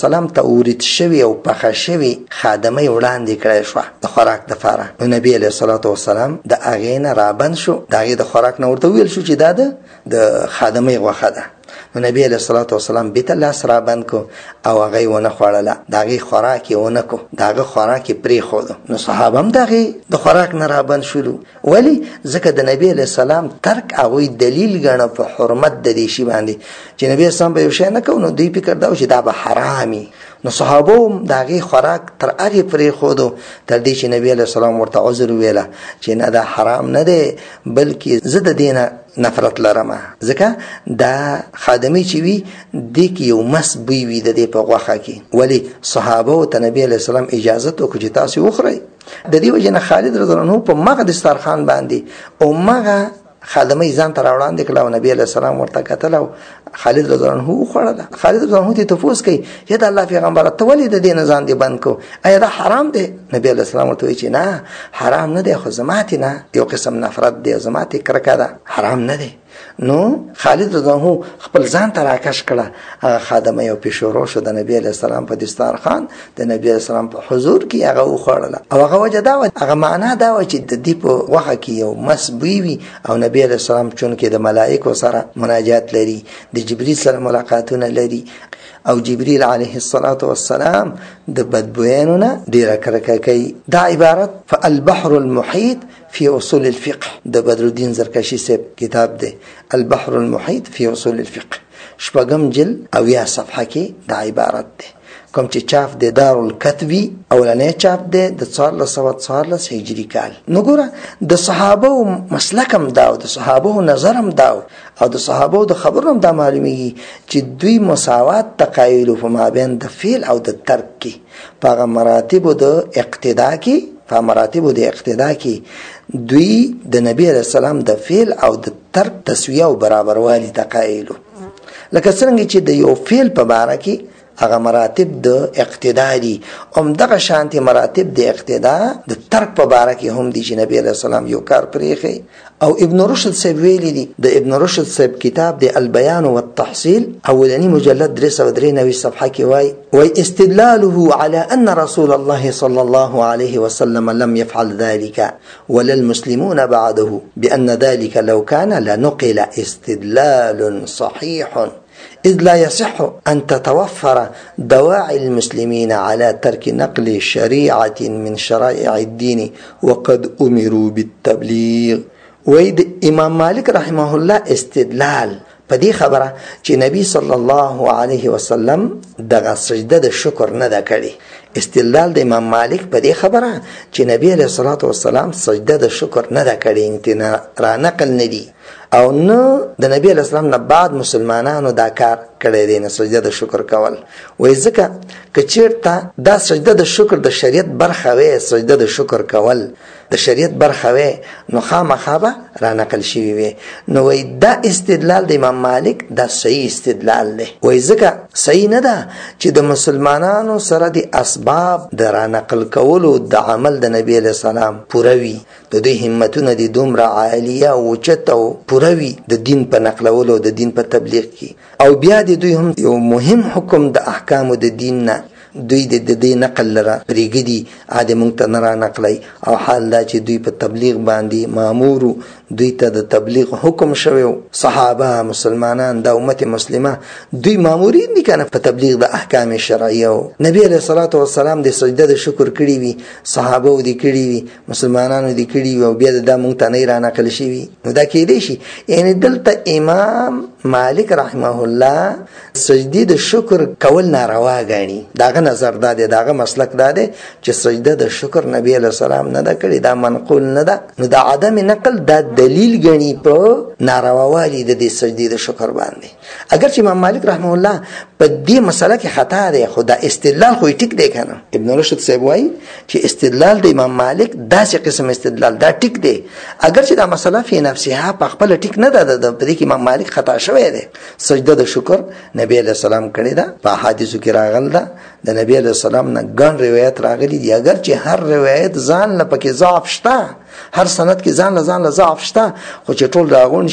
السلام ته ورید شوی او پخه شوی خادمه وړاندې کړی شو د خوراک دپاره. نو نبی علیه الصلاة والسلام د هغې نه رابند شو، د هغې د خوراک نه ورته ویل شو چې دا د خادمې غوښه ده. نو نبی علیه الصلاة والسلام بیت لاس رابند کو او هغه ونه خوړله، د هغې خوراک یې ونه کو، د هغه خوراک یې پرېښودو. نو صحابه هم د هغې د خوراک نه رابند شولو. ولې؟ ځکه د نبی علیه السلام ترک هغوی دلیل ګڼه په حرمت د دې شي باندې چې نبی اسلام به یو شی نه کو، نو دوی فکر دا و چې دا به حرامي. نو صحابه هم د هغې خوراک تر هغې پرېښودو تر دې چې نبی علیه السلام ورته عذر وویله چې نه دا حرام نه دی، بلکې زه د دې نه نفرت لرمه، ځکه دا خادمې چې وي دې کې یو مس بوی وي د دې په غوښه کې. ولې؟ صحابه ته نبی علیه السلام اجازت وکړو چې تاسې وخورئ. د دې وجې نه خالد رضی الله عنه په مغه دسترخوان باندې او مغه خادمې ځان ته راوړاندې کړه او نبی علیه السلام ورته کتل او خالد رضی الله عنه وخوړله. خالد رضی الله عنه ته تپوس کوي یا د الله پیغمبره ته ولې د دې نه ځان دې بند کو؟ ایا دا حرام دی؟ نبی علیه السلام ورته وایي چې نه حرام نه دی، خو زما تې نه یو قسم نفرت دی، زما تې کرکه ده، حرام نه دی. نو خالد رضی الله عنه خپل ځان ته راکش کړه، هغه خادمه یو پیشورو شو د نبی علیه السلام په دسترخوان، د نبی علیه السلام په حضور کې هغه وخوړله. او هغه وجه دا وه، هغه معنا دا وه چې د دې په غوښه کې یو مس بوی وي او نبی علیه السلام چونکې د ملائکو سره مناجات لري، د جبریل سره ملاقاتونه لري، او جبریل علیه الصلاة والسلام د بدبویانو نه ډیره کرکه کوي. دا عبارت فالبحر المحیط فی اصول الفقه د بدرالدین زرکشی صاحب کتاب دی، البحر المحیط فی اصول الفقه، شپږم جلد 80 صفحه کې دا عبارت دی. کوم چې چاپ دی دارالکتبی، اولنی چاپ دی د 1414 هجری کال. نو ګوره د صحابه مسلکم داو، د صحابه نظرم داو، او د صحابه د خبرم دا معلومیږي چې دوی مساوات تقایلو په مابین د فعل او د ترک کې په هغه مراتبو د اقتدا کې، په مراتبو د اقتدا کې دوی د نبی علیه السلام د فعل او د ترک تسویه او برابروالی تقایلو. لکه څنګه چې د یو فعل په باره کې هغه مراتب د اقتدا دي، همدغه شانتي مراتب د اقتدا د ترک په باره کې هم دي چې نبی علیه السلام یو کار پرېښی. او ابن رشد صاحب ویلی دي، د ابن رشد صاحب کتاب د البیان والتحصیل اولنی مجلد 393 صفحه کې وای استدلاله على ان رسول الله صلى الله عليه وسلم لم يفعل ذلك ولا المسلمون بعده بأن ذلك لو كان لنقل استدلال صحيح إذ لا يصح أن تتوفر دواعي المسلمين على ترك نقل شريعة من شرائع الدين وقد أمروا بالتبليغ. وید امام مالک رحمه الله استدلال په دې خبره چې نبی صلی الله علیه وسلم دغه سجده د شکر نه ده کړې. استدلال د امام مالک په دې خبره چې نبی علیه الصلاة والسلام سجده د شکر نه ده کړې، را نقل نه دي، او نه د نبی علیه السلام نه بعد مسلمانانو دا کار کړی دی، نه سجده د شکر کول. وایي ځکه که چېرته دا سجده د شکر د شریعت برخه وی، سجده د شکر کول د شریعت برخه وی، نو خامخا به را نقل شوي وي. نو وایي دا استدلال د امام مالک دا صحیح استدلال دی. وایي ځکه صحیح نه ده چې د مسلمانانو سره د اسباب د را نقل کولو د عمل د نبی علیه السلام پوره وي، د دوی همتونه د دومره عالیه او اوچت او پوره وي د دین په نقلولو، د دین په تبلیغ کې. او بیا د دوی هم یو مهم حکم د احکامو د دین نه دوی د دې نقل لره پرېږدي، عادي مونږ ته نه را نقلی. او حال دا چې دوی په تبلیغ باندې مامورو، دوی ته د تبلیغ حکم شوی، صحابه مسلمانان د امت مسلمه دوی مامورین دي کنه په تبلیغ د احکام شرعیه. نبی علیه الصلاة والسلام د سجده د شکر کړي وي، صحابه دي کړي وي، مسلمانانو دي کړي وي، او بیا دا مونږ ته نه را نقل شوي. نو دا کېدای شي یعنی دلته امام مالک رحمه الله سجدی د شکر کول ناروا ګڼي. داغه نظر دا دی، داغه مسلک دا دی چې سجده د شکر نبی علیه السلام نه ده کړې، دا منقول نه ده. نو دا عدم نقل دا دلیل ګڼي په نارواوالي د دې سجدې د شکر باندې. اگر چې امام مالک رحمه الله په دې مسله کې خطا دی، خو دا استدلال خو ټیک دی کنه. ابن رشد صاحب وایي چې استدلال د امام مالک داسې قسم استدلال دا ټیک دی، اگر چې دا مسله فی نفسها په خپل ټیک نه ده، په دې کې امام مالک خطا شوی دی. سجده د شکر نبی علیه السلام کړی ده، په حدیثو کې راغل ده، د نبی علیه السلام نه ګڼ روایت راغلي دي. اگر چې هر روایت ځان نه پکې ضعف شته، هر سند کې ځان له ضعف شته، خو چې ټول راغون شي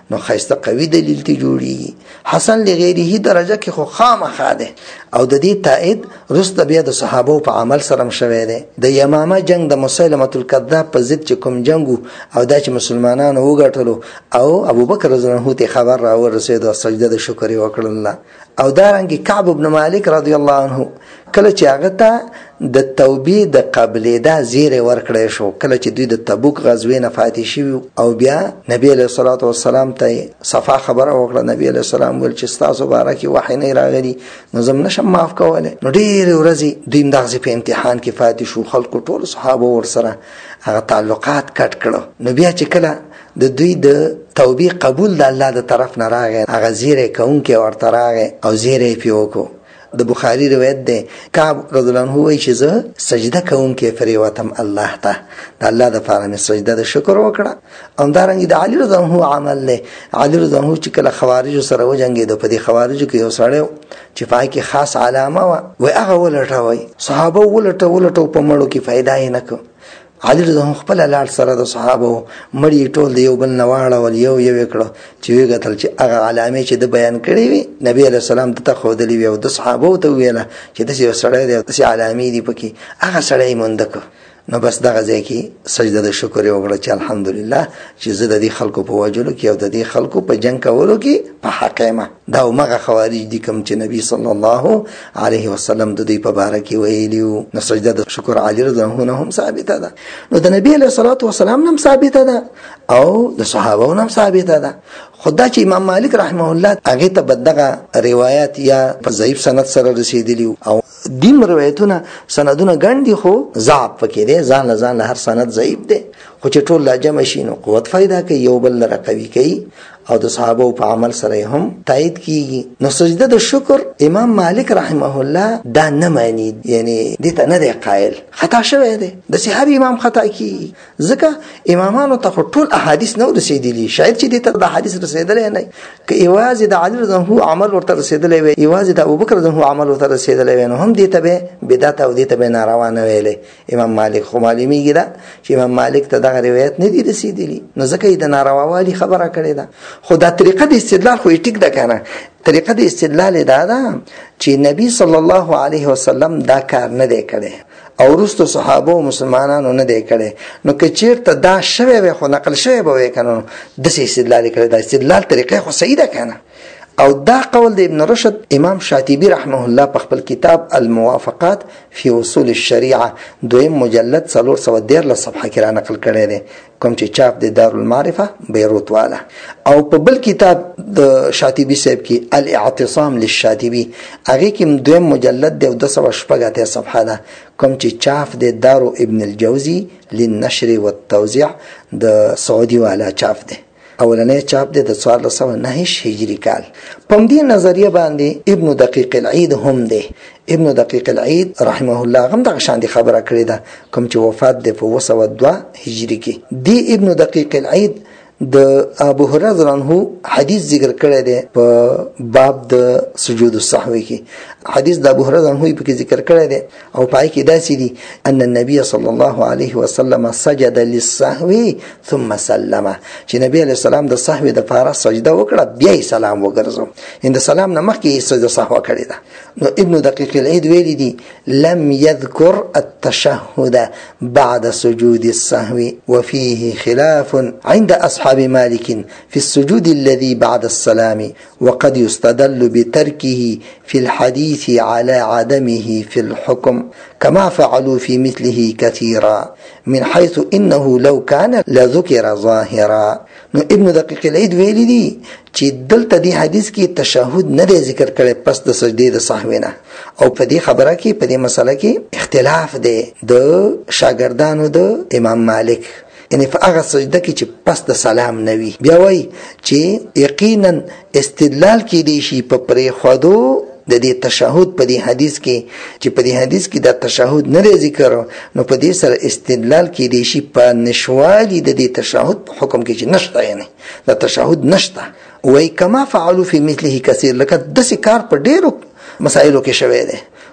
نو خیسته قوي دلیل ته جوړي. حسن لغیره درجه کې خو خامخا ده او د دې تایید رسته بیا د صحابه په عمل سره شوی دی. د یمامه جنگ د مسیلمه الکذاب په ضد چې کوم جنگ او دا چې مسلمانانو وګټلو او ابوبکر رضی الله عنه خبر را ورسېد او سجده د شکر وکړل. او دارنګه کعب ابن مالک رضی الله عنه کله چې هغه ته د توبې د قبلې دا زیره ورکړې شو، کله چې دوی د تبوک غزوې نه فاتح شوي او بیا نبی علیہ الصلوۃ والسلام ته صفا خبره وکړه. نبی علیہ السلام ول چې تاسو بارکه وحی نه راغلی نو زم نشم معاف کوله. نو ډېر ورځې دوی دغه په امتحان کې فاتح شو، خلکو ټول صحابه ور سره هغه تعلقات کټ کړو. نو بیا چې کله د دوی د توبې قبول د الله د طرف نه راغی، هغه زیره کوونکی ورته راغی او زیره پیوکو. د بخاری روایت ده کعب رضی الله عنه وایي چې زه سجده کوونکی پریوتم الله ته، د الله د پاره مې سجده د شکر وکړه. همدارنګه د علي رضی الله عنه عمل له علي رضی الله عنه چې کله خوارج سره وجنګېد، په دې خوارجو کې یو سړی چې پای کې خاص علامه و هغه ولټوي، صحابه ولټو په مړو کې فائدہ یې نه کو. علي رضی الله خپل لاړ سره د صحابه مړی ټول دی یو بل نواړه ول یو کړه چې ویګتل چې هغه علامه چې د بیان کړي وي نبی علیہ السلام ته خودلی وي او د صحابه ته ویله چې د یو سړی دی د علامې دی پکې هغه سړی مونږ دک. نو بس دغه ځای کې سجده د شکر وکړه چې الحمدلله چې زه د دې خلکو په وجلو کې او د دې خلکو په جنگ کولو کې په حقیمه دا مغه خوارج دي کوم چې نبی صلی الله علیه وسلم د دې په باره کې ویلیو. نو سجده د شکر علی رضی الله عنه هم ثابته ده، نو د نبی علیه الصلوۃ والسلام هم ثابته ده او د صحابه هم ثابته ده. خدای چې امام مالک رحمه الله هغه ته بدغه روایت یا په ضعیف سند سره رسیدلی او دیم روایتونه سندونه ګڼ دي خو ضعف پکې دی، ځان هر سند ضعیف دی، خو چې ټول لا جمع شي نو قوت فائدہ کوي، یو بل لره قوي کوي او د صحابه په عمل سره هم تایید کیږي. نو سجده د شکر امام مالک رحمه الله دا نه مانی، یعنی دې ته نه دی قائل، خطا شوی دی. د هر امام خطا کی ځکه امامانو ته ټول احادیث نو رسیدلی، شاید چې دې ته د احادیث رسیدلې نه که ایواز د علی رضی الله عمل ورته رسیدلې وي، ایواز د ابوبکر رضی الله عمل ورته رسیدلې وي، نو هم دې ته بدعت او دې ته ناروا نه ویلې. امام مالک خو معلومیږي دا چې امام مالک ته دغه روایت نه دی رسیدلی، نو ځکه یې د نارواوالي خبره کړې ده. خو دا طریقه د استدلال خو ټیک ده کنه. طریقه د استدلال دا ده چې نبی صلی الله علیه وسلم دا کار نه دی کړی او رستو صحابه او مسلمانانو نه دی کړی، نو که چیرته دا شوی وي خو نقل شوی به وي کنه د استدلال کړی. دا استدلال طریقه خو صحیح ده کنه. او دا قول د ابن رشد امام شاطبی رحمه الله په خپل کتاب الموافقات فی اصول الشریعه دویم مجلد 413 صفحه کې را نقل کړی دی، کوم چې چاپ د دارالمعرفه بیروت والا. او په بل کتاب د شاطبی صاحب کې الاعتصام للشاطبی هغه کې دویم مجلد د 218 صفحه ده، کوم چې چاپ د دارو ابن الجوزی للنشر والتوزيع د سعودي والا چاپ ده. اولنې چاپ د 1409 هجری کال. په دې نظریه باندې ابن دقیق العید هم دی. ابن دقیق العید رحمه الله هم دغه شان دي خبره کړې ده، کوم چې وفات ده په 202 هجری کې. دی ابن دقیق العید د ابو هريره رضی الله عنه حدیث ذکر کړی دی په باب د سجود السهو کې. حدیث د ابو هريره رضی الله عنه په ذکر کړی دی او پای کې دا سړي ان النبي صلی الله علیه وسلم سجد للسهو ثم سلم، چې نبی علیہ السلام د سهو د لپاره سجده وکړه بیا یې سلام وګرځو، ان د سلام نه مخکې سجده سهو کړی ده. نو ابن دقیق العید ویلی دی لم يذكر التشهد بعد سجود السهو وفيه خلاف عند أصحاب مالك في السجود الذي بعد السلام، وقد يستدل بتركه في الحديث على عدمه في الحكم كما فعلوا في مثله كثيرا من حيث إنه لو كان لذكر ظاهرا. نو ابن دقیق العید ویلی دی چې دلته دی حدیث کې تشهود نه دی ذکر کړي پس د سجدې د سهو نه، او په دې خبره کې په دې مسله کې اختلاف دی د شاګردانو د امام مالک، یعنی په هغه سجده کې چې پس د سلام نه وي. بیا وایي چې یقینا استدلال کې دی شي په پرې خودو د دې تشهود په دې حدیث کې چې په دې حدیث کې د تشهود نه ذکر، نو په دې سره استدلال کې دی شي په نشوالي د دې تشهود حکم کې چې نشته، یعنی د تشهود نشته. وای کما فعلوا فی مثله کثیر، لکه د کار په ډیرو مسائلو کې شوی دی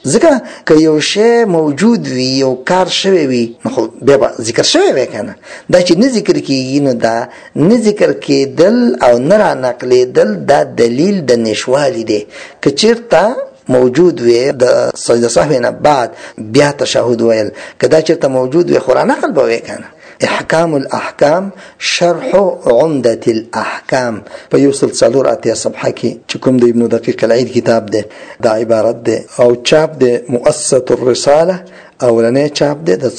ځکه که یو شی موجود وي یو کار شوی وي نو خو بیا به ذکر شوی وي کنه. دا چې نه ذکر کیږي نو دا نه ذکر کېدل او نه را نقلېدل دا دلیل د نشوالي دی. که چېرته موجود وي د سجده سهو نه بعد بیا تشهد ویل، که دا چېرته موجود وي خو را نقل به وي کنه. احکام الاحکام شرح عمدة الاحکام په 184 صفحه کې چې کوم د ابن دقیق العید کتاب دی دا عبارت دی او چاپ دی مؤسسة الرساله اولنې چاپ دی د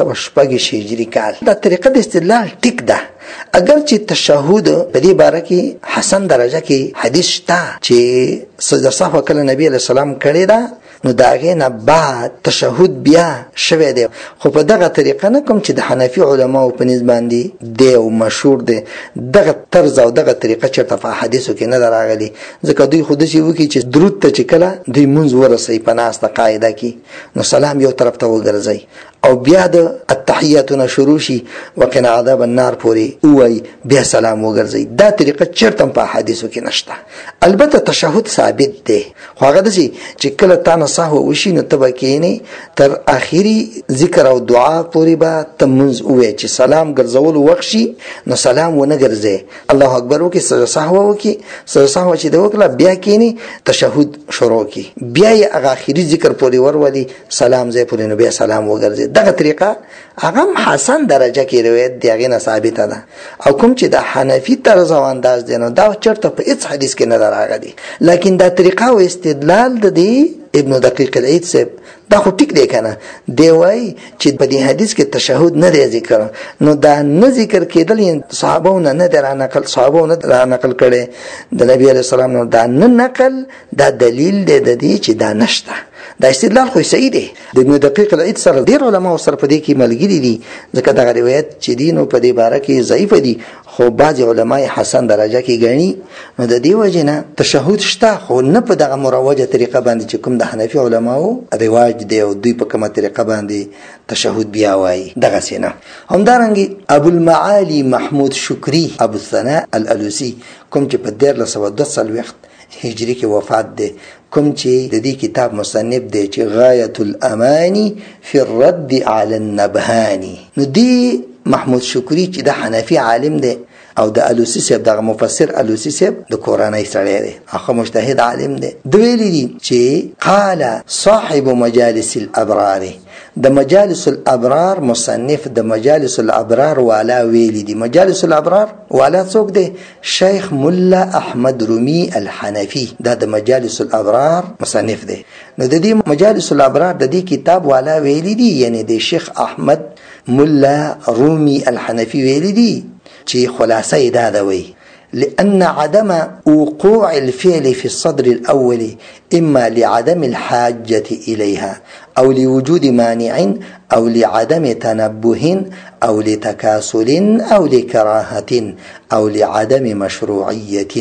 1406 هجري کال. دا طریقه د استدلال ټیک ده، اگر چې تشهد په دې باره کې حسن درجه کې حدیث شته چې سجده سهو کله نبی علیہ السلام کړی ده نو داغه نه بعد تشهد بیا شوه دی. خو په دغه طریقه نه کوم چې د حنفي علماو په نسبت باندې دی او مشهور دی دغه طرز او دغه طریقه چې په حدیثو کې نه راغلي، ځکه دوی خود شي وکي چې درود ته چې کله دوی منځ ورسي په ناسته قاعده کې نو سلام یو طرف ته وګرځي او بیا د التحیاتنا شروع شي وقنا عذاب النار پوری اوای بیا سلام وګرځي. دا طریقه چرته په حدیثو کې نشته. البته تشهد ثابت دی، خو هغه دي چې کله تا سهو وشي نو تبا کینی تر اخیری ذکر او دعا پوری با تمنز اوه چې سلام ګرځول وخشي نو سلام ونه ګرځي، الله اکبر وکي سهو وکي سهو چې د وکړه بیا کینی تشهد شروع کی بیا یې اخیری ذکر پوری ورولي سلام زې پوری نو بیا سلام وګرځي. دغه طریقه هغه حسن درجه کې روایت دی هغه نه ثابته ده. او کوم چې د حنفي طرز او انداز دی نو دا چرته په هیڅ حدیث کې نه راغلي، لیکن دا طریقه او استدلال د دې ابن دقیق العید صاحب دا خو ټیک دی کنه. دی وای چې په دې حدیث کې تشهد نه دی ذکر، نو دا نه ذکر کېدل صحابه نه در نقل صحابه نه در نقل کړي د نبی علیہ السلام نو دا نه نقل دا دلیل دی د دې چې دا نشته. دا استدلال خو صحیح دی. د ابن دقیق العید سره ډیر علماء سره په دې کې ملګری دي، ځکه دا روایت چې دینو په دې باره کې ضعیف دي خو بعض علماء حسن درجه کې ګڼي. نو د دې وجه نه تشهد شته خو نه په دغه مروجه طریقه باندې چې کوم د حنفي علماو رواج دی او دوی په کومه طریقه باندې تشهد بیا وایي دغه سینه. همدارنګه ابو المعالي محمود شکری ابو الثناء الالوسی کوم چې په 1302 هجری کې وفات دی، کوم چې د دې کتاب مصنف دی چې غایة الامانی فی الرد علی النبهانی. نو دی محمود شکری چې د حنفي عالم دی او د الوسی صاحب دغه مفسر الوسی صاحب د قرآنی سړی دی، هغه مجتهد عالم دی. دویلی دی چې قال صاحب مجالس الابرار، د مجالس الابرار مصنف د مجالس الابرار والا ویلی دی. مجالس الابرار والا څوک دی؟ شیخ مولا احمد رومی الحنفی، دا د مجالس الابرار مصنف دی. نو د دې مجالس الابرار د دې کتاب والا ویلی دی، یعنی د شیخ احمد مولا رومی الحنفی ویلی دی چې خلاصه دا ده وی لأن عدم وقوع الفعل في الصدر الأول إما لعدم الحاجة إليها أو لوجود مانع أو لعدم تنبه أو لتكاسل أو لكراهة أو لعدم مشروعية،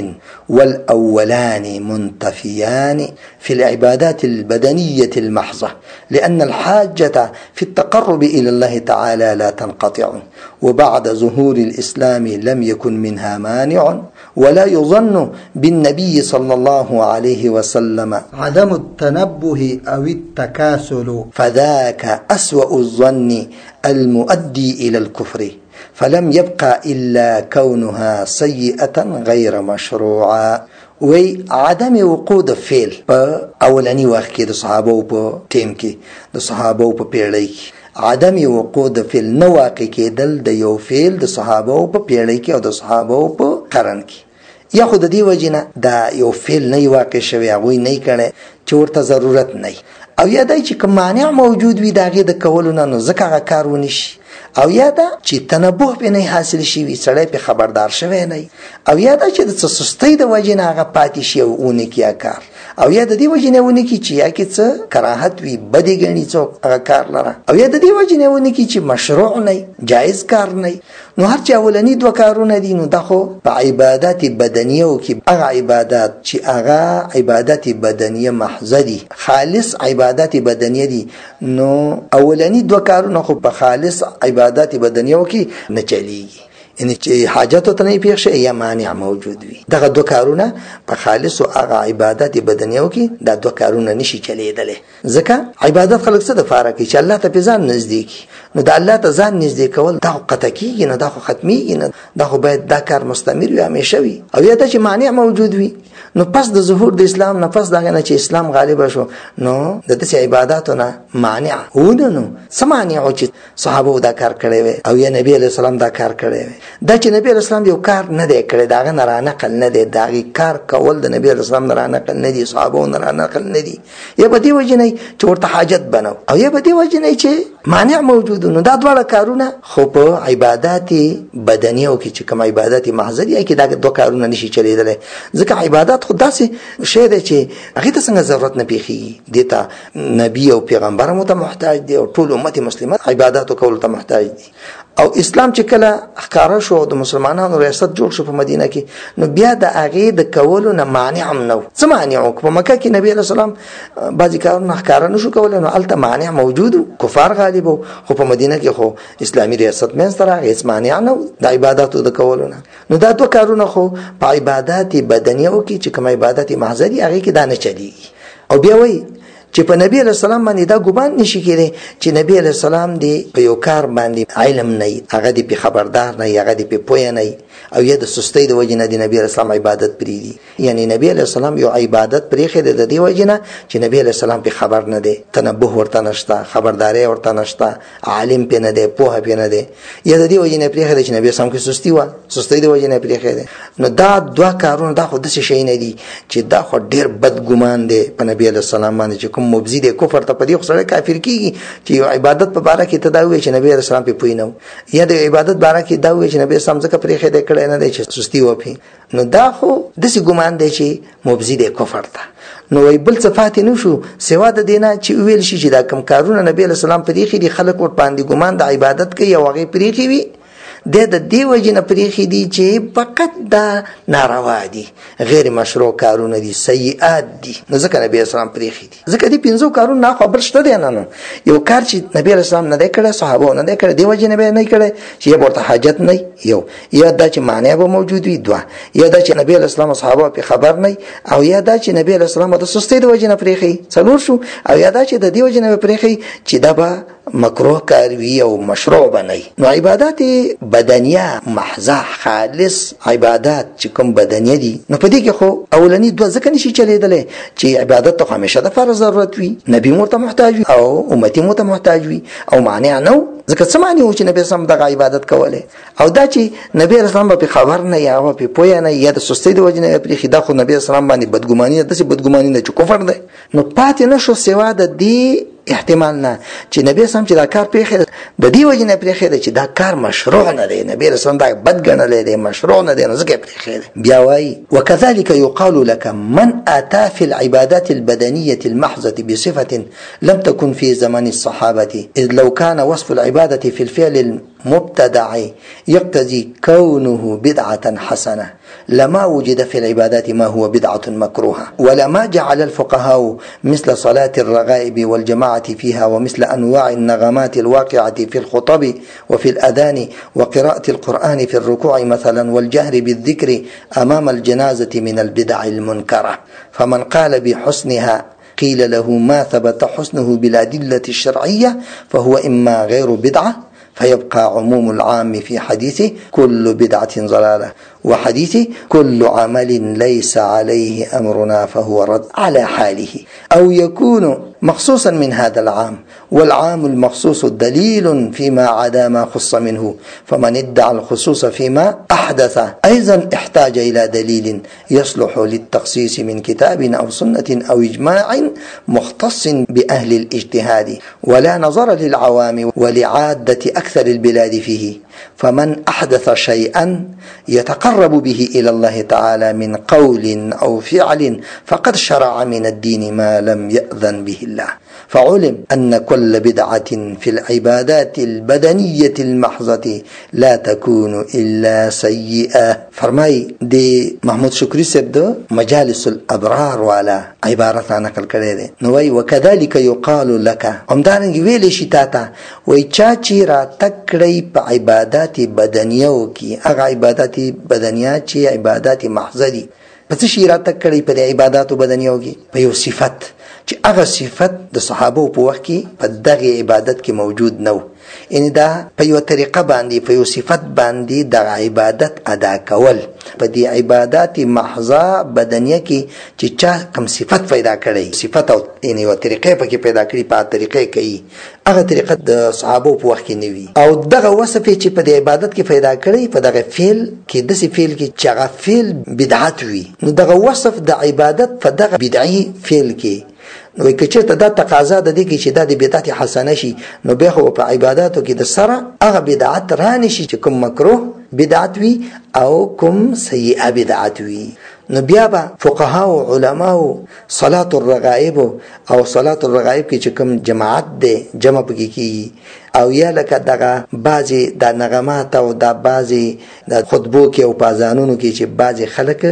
والأولان منتفيان في العبادات البدنية المحضة، لأن الحاجة في التقرب إلى الله تعالى لا تنقطع، وبعد ظهور الإسلام لم يكن منها مانع، ولا يظن بالنبي صلى الله عليه وسلم عدم التنبه أو التكاسل، فذاك أسوأ الظن المؤدي إلى الكفر، فلم يبقى إلا كونها سيئة غير مشروعة. وی عدم وقوع د فعل په اولنی وخت کې د صحابه په ټیم کې د صحابه په پیړۍ کې عدم وقوع د فعل نه واقع کېدل د یو فعل د صحابه په پیړۍ کې او د صحابه په قرن کې، یا خود دی وجنه دا یو فعل نه واقع شوی هغه نه کړي چې ورته ضرورت نه، او یا دای چې کوم مانع موجود وي داغه د کولو نه ځکه کارونه شي، او یا دا چې تنبه به نه حاصل شي وي سړی په خبردار شوی نه، او یا دا چې د سستۍ د وجې نه هغه پاتې شي او اونې کیا کار، او یا د دې وجې نه ونه کی چې یا کې څه کراهت وي بدی ګڼي څوک هغه کار لره، او یا د دې وجې نه ونه کی چې مشروع نه جایز کار نه. نو هر چې اولنی دوه کارونه دي نو دا خو په عبادت بدنیه کې هغه عبادت چې هغه عبادت بدنیه محض دي خالص عبادت بدنیه دي، نو اولنی دوه کارونه خو په خالص عبادت بدنیه کې نه چلیږي. ان چې حاجت ته نه پیښ شي یا مانع موجود وي. دغه دوه کارونه په خالص او هغه عبادت بدنیو کې دا دوه کارونه نشي چلیدل. ځکه عبادت خلق څه د فاره کې چې الله ته ځان نږدې کی، نو د الله ته ځان نږدې کول دا قطع کیږي نه، دا خو ختميږي نه، دا خو باید دا کار مستمر وي، همیشه وي. او یا دا چې مانع موجود وي، نو پس د ظهور د اسلام نه پس داغه نه چې اسلام غالب شو، نو د دې عبادتونه مانع ونه نو سمانع او چې صحابه دا کار کړی وي او یا نبی علیہ السلام دا کار کړی وي. دا چې نبی علیہ السلام یو کار نه دی کړی، داغه نه را نقل نه دی، داغه کار کول د نبی علیہ السلام نه را نقل نه دی، صحابه نه را نقل نه دی، یا په دې وجه نه چې ورته حاجت بنو او یا په دې وجه نه چې مانع موجود. نو دا ډول کارونه خو په عبادت بدنیو کې چې کوم عبادت محضریه کې دا دوه کارونه نشي چلیدل. ځکه عبادت خو داسې شی دی چې هغه ته څنګه ضرورت نه پیږي، دیتا نبی او پیغمبر مو ته محتاج دی او ټول امت مسلمه عبادت کول ته محتاج دي. او اسلام چې کله ښکارا شو د مسلمانانو ریاست جوړ شو په مدینه کې، نو بیا د هغه د کولو نه مانع هم نو. څه مانع او په مکه کې نبی رسول الله بعضی کارونه ښکارا نشو کولای، نو الته مانع موجود، کفار غالب، خو په مدینه کې خو اسلامي ریاست مې سره هیڅ مانع نه د عبادتو د کولو نه. نو دا دوه کارونه خو په عبادت بدنیو کې چې کوم عبادت محضری هغه کې دا نه چلیږي. او بیا وایي چې په نبی علیہ السلام باندې دا ګمان نشي کېدی چې نبی علیہ السلام دی په یو کار باندې علم نه، هغه دی په خبردار نه، هغه دی په پوهه نه، او یا د سستۍ د وجه نه دی نبی علیہ السلام عبادت پرې دی. یعنی نبی علیہ السلام یو عبادت پرې خې د دې وجه نه چې نبی علیہ السلام په خبر نه دی، تنبه ورته نشته، خبرداري ورته نشته، عالم په نه دی، پوهه په نه دی، یا د دې وجه نه پرې خې چې نبی اسلام کې سستی و، سستۍ د وجه نه پرې خې دی. نو دا دوه کارونه دا خو د څه شي نه دي چې دا خو ډیر بد ګمان دی په نبی علیہ السلام باندې چې مبزي د کفر ته پدې خو سره کافر کیږي چې عبادت په باره کې تداوی چې نبی رسول الله په پوینو، یا د عبادت باره کې دا وی چې نبی سم ځکه پرې خې د کړه نه دی چې سستی وپی. نو دا خو د څه ګمان دی چې مبزي د کفر ته. نو وی بل صفات نه شو سوا د دینه چې ویل شي چې دا کم کارونه نبی رسول الله په دې کې د خلک ور باندې ګمان د عبادت کوي او هغه پرې خې وي د دې وجه نه پرېخي دي چې فقط دا ناروا دي، غیر مشروع کارونه دي، سیئات دي. نو ځکه نبی اسلام پرېخي دي، ځکه دې پنځو کارونه نه خبر شته دی نه. یو کار چې نبی اسلام نه دی کړی، صحابه نه دی کړی، دی وجه نه نه کړی چې ورته حاجت نه یو، یا دا چې معنی به موجود وي دوه، یا دا چې نبی اسلام او صحابه په خبر نه، او یا دا چې نبی اسلام د سستۍ د وجه نه پرېخي څلور شو، او یا دا چې د دې وجه نه پرېخي چې دا به مکروه کار وی او مشروع بنئ. نو عبادت بدنیه محضه خالص عبادت چې کوم بدنیه دي، نو په دې کې خو اولنی دوه ځکه نشي چلیدل چې عبادت ته همیشه د فرض ضرورت وي، نبی مرته محتاج وي او امتی مرته محتاج وي، او معنی نو ځکه څه معنی و چې نبی سم دغه عبادت کوله، او دا چې نبی رسول الله په خبر نه یا په پوهه نه یا د سستۍ د وجه نه پرې خدا خو نبی رسول الله باندې بدګماني ده، چې بدګماني نه چې کفر ده. نو پاتې نشو سوا د دې احتمال نه چې نبی سم چې دا کار پرې د دې وجه نه پرې خېده چې دا کار مشروع نه دی، نبی رسول الله بد ګڼل دی، مشروع نه دی، نو ځکه پرې خېده. بیا وایي وكذلك يقال لك من اتى في العبادات البدنيه المحضه بصفه لم تكن في زمن الصحابه، اذ لو كان وصف العباده في الفعل المبتدع يقتضي كونه بدعه حسنه لما وجد في العبادات ما هو بدعة مكروهة، ولما جعل الفقهاء مثل صلاة الرغائب والجماعة فيها ومثل أنواع النغمات الواقعة في الخطب وفي الأذان وقراءة القرآن في الركوع مثلا والجهر بالذكر أمام الجنازة من البدع المنكرة. فمن قال بحسنها قيل له ما ثبت حسنه بالأدلة الشرعية فهو إما غير بدعة، فيبقى عموم العام في حديث كل بدعة ضلالة، وحديث كل عمل ليس عليه أمرنا فهو رد على حاله، أو يكون مخصوصا من هذا العام، والعام المخصوص دليل فيما عدا ما خص منه، فمن ادعى الخصوص فيما أحدث أيضا احتاج إلى دليل يصلح للتخصيص من كتاب أو سنة أو إجماع مختص بأهل الاجتهاد، ولا نظر للعوام ولعادة أكثر البلاد فيه. فمن أحدث شيئا يتقرب به إلى الله تعالى من قول أو فعل فقد شرع من الدين ما لم يأذن به الله. فعلم أن كل بدعة في العبادات البدنية المحضة لا تكون إلا سيئة. فرمای دی محمود شکری صاحب د مجالس الابرار والا عبارت نقل کړی دی. نو وی وکذلک یقال لك، همدارنګ ویل شي تاته وی چا چې را تکړی په عبادات بدنیو کې، هغه عبادات بدنیه چې عبادات محضه دي، پس شي را تکړی په عبادات بدنیو کې په یو صفت چې هغه صفت د صحابه په وخت کې په دغه عبادت کې موجود نه و، یعنی دا په یو طریقه باندې په یو صفت باندې د عبادت ادا کول په دې عبادت محضه بدنیه کې چې چا کوم صفت پیدا کړي، صفت او یعنی یو طریقه په کې پیدا کړي، په طریقې کوي هغه طریقه د صحابه په وخت کې نه وي، او دغه وصف چې په دې عبادت کې پیدا کړي په دغه فعل کې د څه فعل کې چې هغه فعل بدعت وي، نو دغه وصف د عبادت په دغه بدعي فعل کې نو کچې ته دا تقاضا د دې کې چې دا د بدعت حسنه شي، نو به خو په عبادتو کې د سره هغه بدعت رانه شي چې کوم مکروه بدعت وي او کوم سیئه بدعت وي. نو بیا به فقها او علما او صلات الرغائب او صلات الرغائب کې چې کوم جماعت دی جمع پکې کی، او یا لکه دغه بعضی د نغمات او د بعضی د خطبو کې او پازانونو کې چې بعضی خلک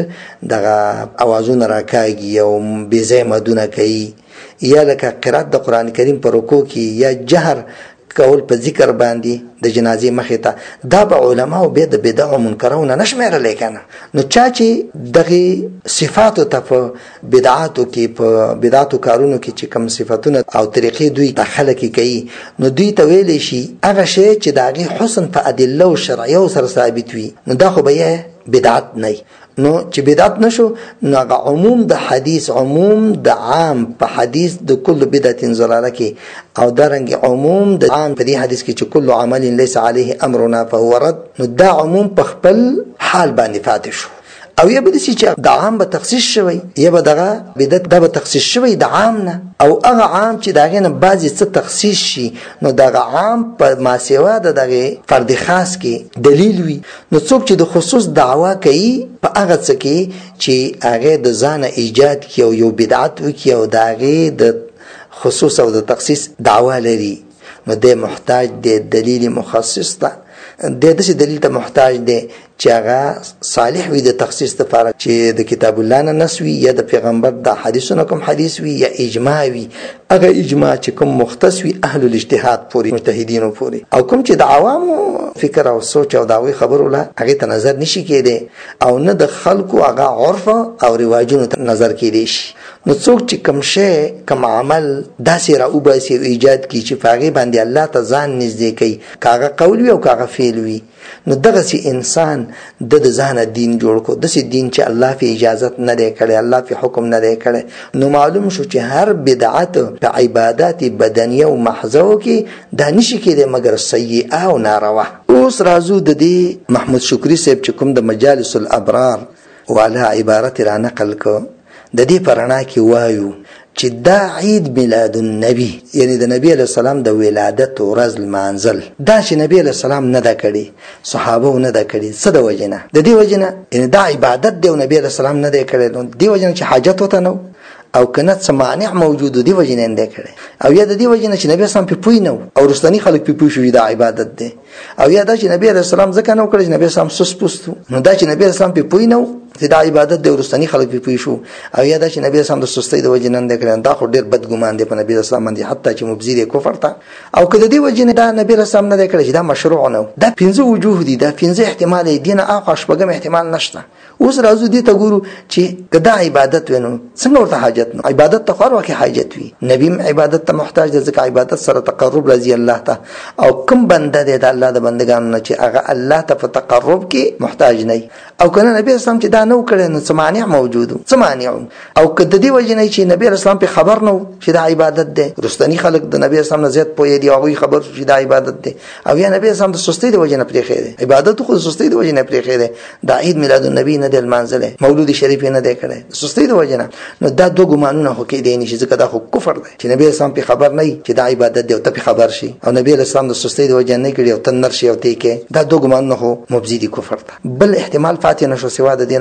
دغه اوازونه راکاږي او بيځای مدونه کوي، یا لکه قرات د قران کریم پر رکوع کې یا جهر کول په ذکر باندې د جنازې مخې ته، دا به علما او به د بدع او منکرونه نشمیرل کنه. نو چا چې دغه صفاتو ته په بدعاتو کې په بدعاتو کارونو کې چې کوم صفاتونه او طریقې دوی ته خلک کوي، نو دوی ته ویل شي هغه شی چې دغه حسن په ادله او شرعیه سره ثابت وي، نو دا خو به بدعت نه. نو چې بدعت نشو نو هغه عموم د حدیث، عموم د عام په حدیث د کل بدعت ضلاله کې، او درنګ عموم د عام په دې حدیث کې چې کل عمل ليس عليه امرنا فهو رد، نو دا عموم په خپل حال باندې فاتح شو. او یا به دسی چې د عام به تخصیص شوی، یا به دغه بدعت دا به تخصیص شوی د عام نه، او هغه عام چې دغه نه بعضی څه تخصیص شي، نو دغه عام په ماسیوا د دغه فرد خاص کې دلیل وي. نو څوک چې د خصوص دعوا کوي په هغه څه کې چې هغه د ځان ایجاد کی او یو بدعت وکي او دغه د خصوص او د تخصیص دعوا لري، نو د محتاج د دلیل مخصص ته، د دې دلیل ته محتاج دی چې هغه صالح وي د تخصیص لپاره، چې د کتاب الله نه نسوي یا د پیغمبر د حدیثونو کوم حدیث وي یا اجماع وي، هغه اجماع چې کوم مختص وي اهل الاجتهاد پورې مجتهدینو پورې، او کوم چې د عوامو فکر او سوچ او داوی خبرو له هغه ته نظر نشي کېده، او نه د خلکو هغه عرف او رواجونو ته نظر کېدی شي. نو څوک چې کوم شی کوم عمل داسې را وباسي او ایجاد کی چې فقې باندې الله ته ځان نږدې کوي، کاغه قول وي او کاغه فعل وي، نو دغه سي انسان د ځان دین جوړ کو، د سي دین چې الله په اجازه نه دی کړی، الله په حکم نه دی کړی، نو معلوم شو چې هر بدعت په عبادت بدنیه او محضه کې د نشي کېده مگر سیئه او ناروا. اوس راځو د دې محمود شکری صاحب چې کوم د مجالس الابرار والا عبارت را نقل کو، د دې پرانا کې وایو چې دا عید میلاد النبی، یعنی د نبی علیہ السلام د ولادت ورځ المنزل، دا چې نبی علیہ السلام نه دا کړی، صحابه نه دا کړی، څه د وجنه د دې وجنه یعنی دا عبادت دی او نبی علیہ السلام نه دی کړی، نو دی وجنه چې حاجت وته نو او کنه سمانع موجود دی وجنه نه کړي، او یا د دې وجنه چې نبی اسلام په پوی نو او رستنی خلک په پوی شوی د عبادت دی، او یا دا چې نبی رسول الله ځکه نو کړی نبی اسلام سوس پوستو، نو دا چې نبی اسلام په پوی نو چې د عبادت د رستنی خلک په پوی شو، او یا دا چې نبی اسلام د سستۍ د وجنه نه کړي، دا خو ډیر بد ګمان دی په نبی اسلام باندې، حتی چې مبذیر کفر ته، او کله دې وجنه دا نبی اسلام نه کړي چې دا مشروع نه، دا 15 وجوه دي، دا 15 احتمال دي، نه اخ شپږم احتمال نشته. اوس راځو دې ته ګورو چې کدا عبادت ونو څنګه ورته حاجت نو، عبادت ته خور واکه حاجت وي، نبی عبادت ته محتاج دی، ځکه عبادت سره تقرب لذي الله ته، او کوم بنده دی د الله د بندگانو نه چې هغه الله ته په تقرب کې محتاج نه، او کنه نبی اسلام چې دا نو کړي نو سمانع موجود، سمانع، او کده دی وجنه چې نبی اسلام په خبر نو چې دا عبادت دی، رستنی خلق د نبی اسلام نه زیات پوي دی، هغه خبر چې دا عبادت دی، او یا نبی اسلام د سستۍ د وجنه پرې خېده، عبادت خو سستۍ د وجنه پرې خېده، دا عید میلاد النبی نه د منزله مولود شریف نه دی کړی سستۍ د وجنه، نو دا دوه ګمانونه هو کې دی نشي، ځکه دا خو کفر دی چې نبی اسلام په خبر نه چې دا عبادت دی او ته په خبر شي، او نبی اسلام د سستۍ د وجنه نه کړی او تنر شي او ته کې، دا دوه ګمانونه هو مبذری کفر ده. بل احتمال فاتح نشو سوا د دینه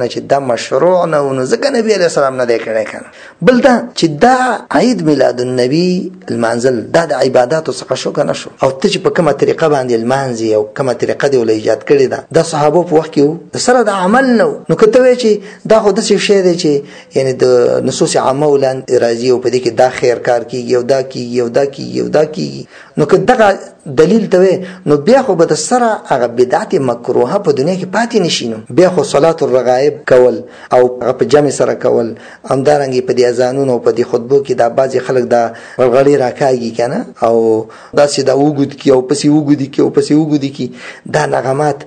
چې دا مشروع نه ونه ځکه نبی علیہ السلام نه دی کړی کنه. بل دا چې دا عید میلاد النبی المنزل دا د عبادتو څخه شو کنه شو، او ته چې په کومه طریقه باندې المنزي او کومه طریقه دی ول ایجاد کړی دا د صحابه په وخت کې سره د عمل نو کته وی چې دا خو د څه شی دی چې یعنی د نصوص عامه ولان راضي او په دې کې دا خیر کار کیږي او دا کیږي او دا کیږي او دا کیږي، نو که دغه دلیل ته نو بیا خو به د سره هغه بدعت مکروهه په دنیا کې پاتې نشي. نو بیا خو صلات الرغائب کول او هغه په جمع سره کول، همدارنګه په دې اذانونو او په دې خطبو کې دا بعضی خلک دا غړغړی راکاږي کنه او دا سیدا وګد کی او پسې وګد کی او پسې وګد کی دا نغمات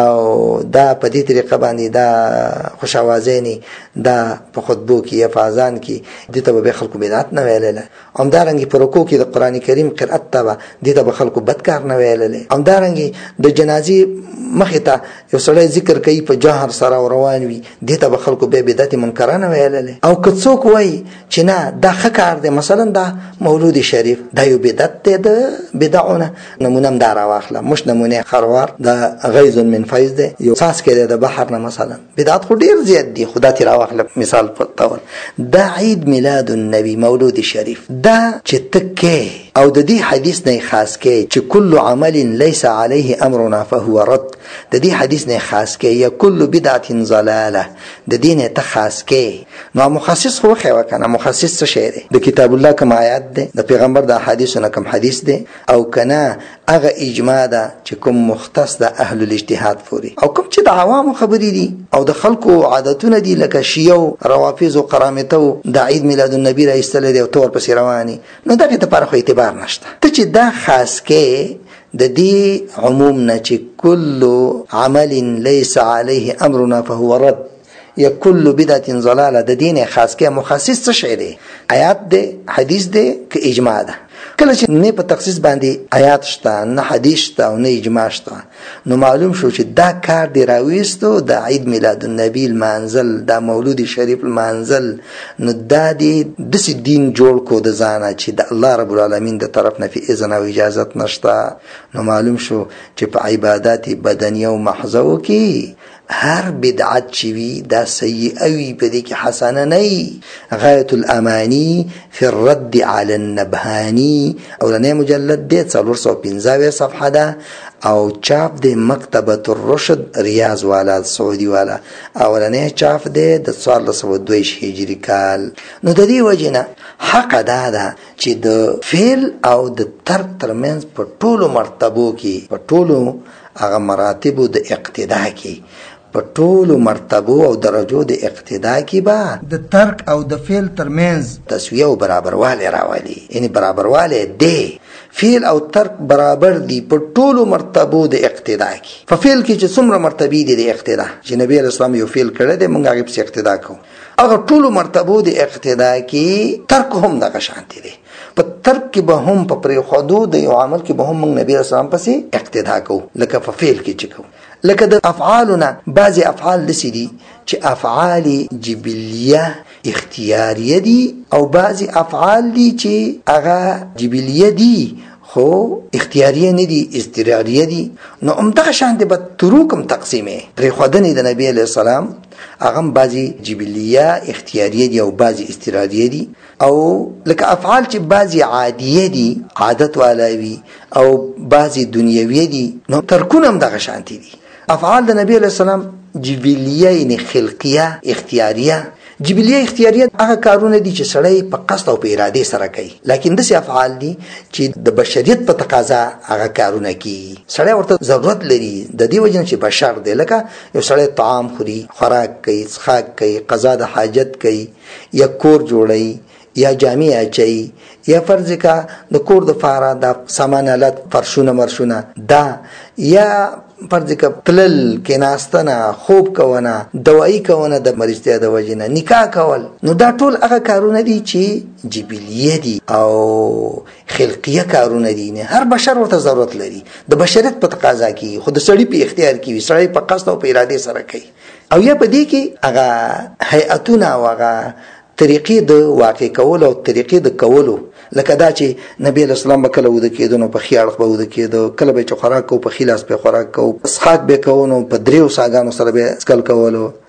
او دا په دې طریقه باندې دا خوش اوازینی دا په خطبو کې یا فازان کې دې ته به خلکو بدعت نه ویلل. همدارنګه په رکوع کې د قران کریم قرأت ته دې ته به خلکو بدکار نه ویلل. همدارنګه د جنازي مخې ته یو سړی ذکر کوي په جهر سره روان وي دې ته به خلکو به بدعت منکر نه ویلل. او که څوک وایي چې نه دا ښه کار دی، مثلا دا مولود شریف دا یو بدعت دی د بدعونه، نمونه هم دا راواخله مش نمونه خروار دا غیظ من فیض دی یو ساس کې د بحر نه، مثلا بدعت خو ډیر زیات دي خدا تی راواخله مثال په تور. دا عید میلاد النبی مولود شریف دا چې تکه او د دې حدیث نه خاص کې چې کل عمل ليس عليه امرنا فهو رد، د دې حدیث نه خاص کې یا کل بدعت ضلاله د دې نه ته خاص کې. نو مخصص خو خو کنه مخصص څه شی دی؟ د کتاب الله کوم آیات دی، د پیغمبر د حدیثونو کوم حدیث دی، او کنه هغه اجماع ده چې کوم مختص د اهل الاجتهاد پوری، او کوم چې د عوامو خبرې دي او د خلکو عادتونه دي لکه شیعو روافض او قرامطو د عید میلاد النبی را ایستل دي او تور پسې رواني، نو دغه ته پر خو اعتبار نشته. ته چې دا خاص کې د دې عموم نه چې کل عمل ليس عليه امرنا فهو رد یا کل بدعت ضلاله د دین خاص کې مخصص څه شی دی؟ آیات دی، حدیث دی که اجماع ده؟ کله چې نه په تخصیص باندې آیات شته نه حدیث شته او نه اجماع شته، نو معلوم شو چې دا کار دی راويستو د عید میلاد النبی المنزل دا مولود شریف المنزل، نو دا دی د دین جوړ کو د ځانه چې د الله رب العالمین د طرف نه فی اذن او اجازت نشته. نو معلوم شو چې په عبادت بدنیه او محضو کې هر بدعت چوي دا سیئه وي په دې کې حسنه نه. غایت الامانی فی الرد علی النبهانی اولنې مجلد دی 415 صفحه ده او چاپ دی مکتبه الرشد ریاض والا سعودي والا، اولنې چاپ دی د 1402 هجری کال. نو د دې وجنه حق ده چې د فعل او د ترک ترمنځ په ټولو مرتبو کې په ټولو هغه مراتبو د اقتدا کې په ټولو مرتبو او درجو د اقتدا کې با د ترک او د فعل ترمنځ تسویه او برابروالی راولي، یعنی برابروالی دی. فعل او ترک برابر دي په ټولو مرتبو د اقتدا کې. په فعل کې چې څومره مرتبه دي د اقتدا چې نبی اسلام یو فعل کړی دی موږ هغه په اقتدا کوو، هغه ټولو مرتبو د اقتدا کې ترک هم دغه شانتي دی. په ترک کې به هم په پرې خودو د یو عمل کې به هم موږ نبی اسلام پسې اقتدا کوو، لکه په فعل کې چې کوو. لکه د افعالنا بعضی افعال لسی دي چې افعال جبلیه اختیاریه دي او بعضی افعال دي چې هغه جبلیه دي خو اختیاریه نه دي اضطراریه دي. نو همدغه شان دي به تروکم تقسیمه پرې خودنې د نبی علیه السلام هغه بعضی جبلیه اختیاریه دي او بعضی اضطراریه دي، او لکه افعال چې بعضی عادیه دي عادت والاوي او بعضی دنیوي دي، نو ترکونه هم دغه شانتي دي. افعال د نبی علیہ السلام جبلیه یعنی خلقیه اختیاریه. جبلیه اختیاریه هغه کارونه دي چې سړی په قصد او په اراده سره کوي، لیکن داسې افعال دي چې د بشریت په تقاضا هغه کارونه کوي، سړی ورته ضرورت لري د دې وجه چې بشر دی. لکه یو سړی طعام خوري، خوراک کوي، څښاک کوي، قضا د حاجت کوي، یا کور جوړي، یا جامع اچي، یا فرض کا د کور د فاره د سامانالات فرشونه مرشونه دا، یا فرض کا تلل کې ناستنه، خوب کوونه، دوايي کوونه د مریضتیا د وجنه، نکاح کول، نو دا ټول هغه کارونه دي چې جبلیه دي او خلقیه کارونه دي. نه هر بشر ورته ضرورت لري د بشریت په تقاضا کې، خود سړی په اختیار کې وي، سړی په قصد او په اراده سره کوي. او یا په دې کې هغه هيئتونه او هغه طریقې د واقع کولو او طریقې د کولو، لکه دا چې نبی اسلام کله ود کېدونو په خیاړ په ود کېدو، کله به چې خوراک کو په خلاص په خوراک کو، اسحاق به کوونو په دریو ساګانو سره به سکل کولو،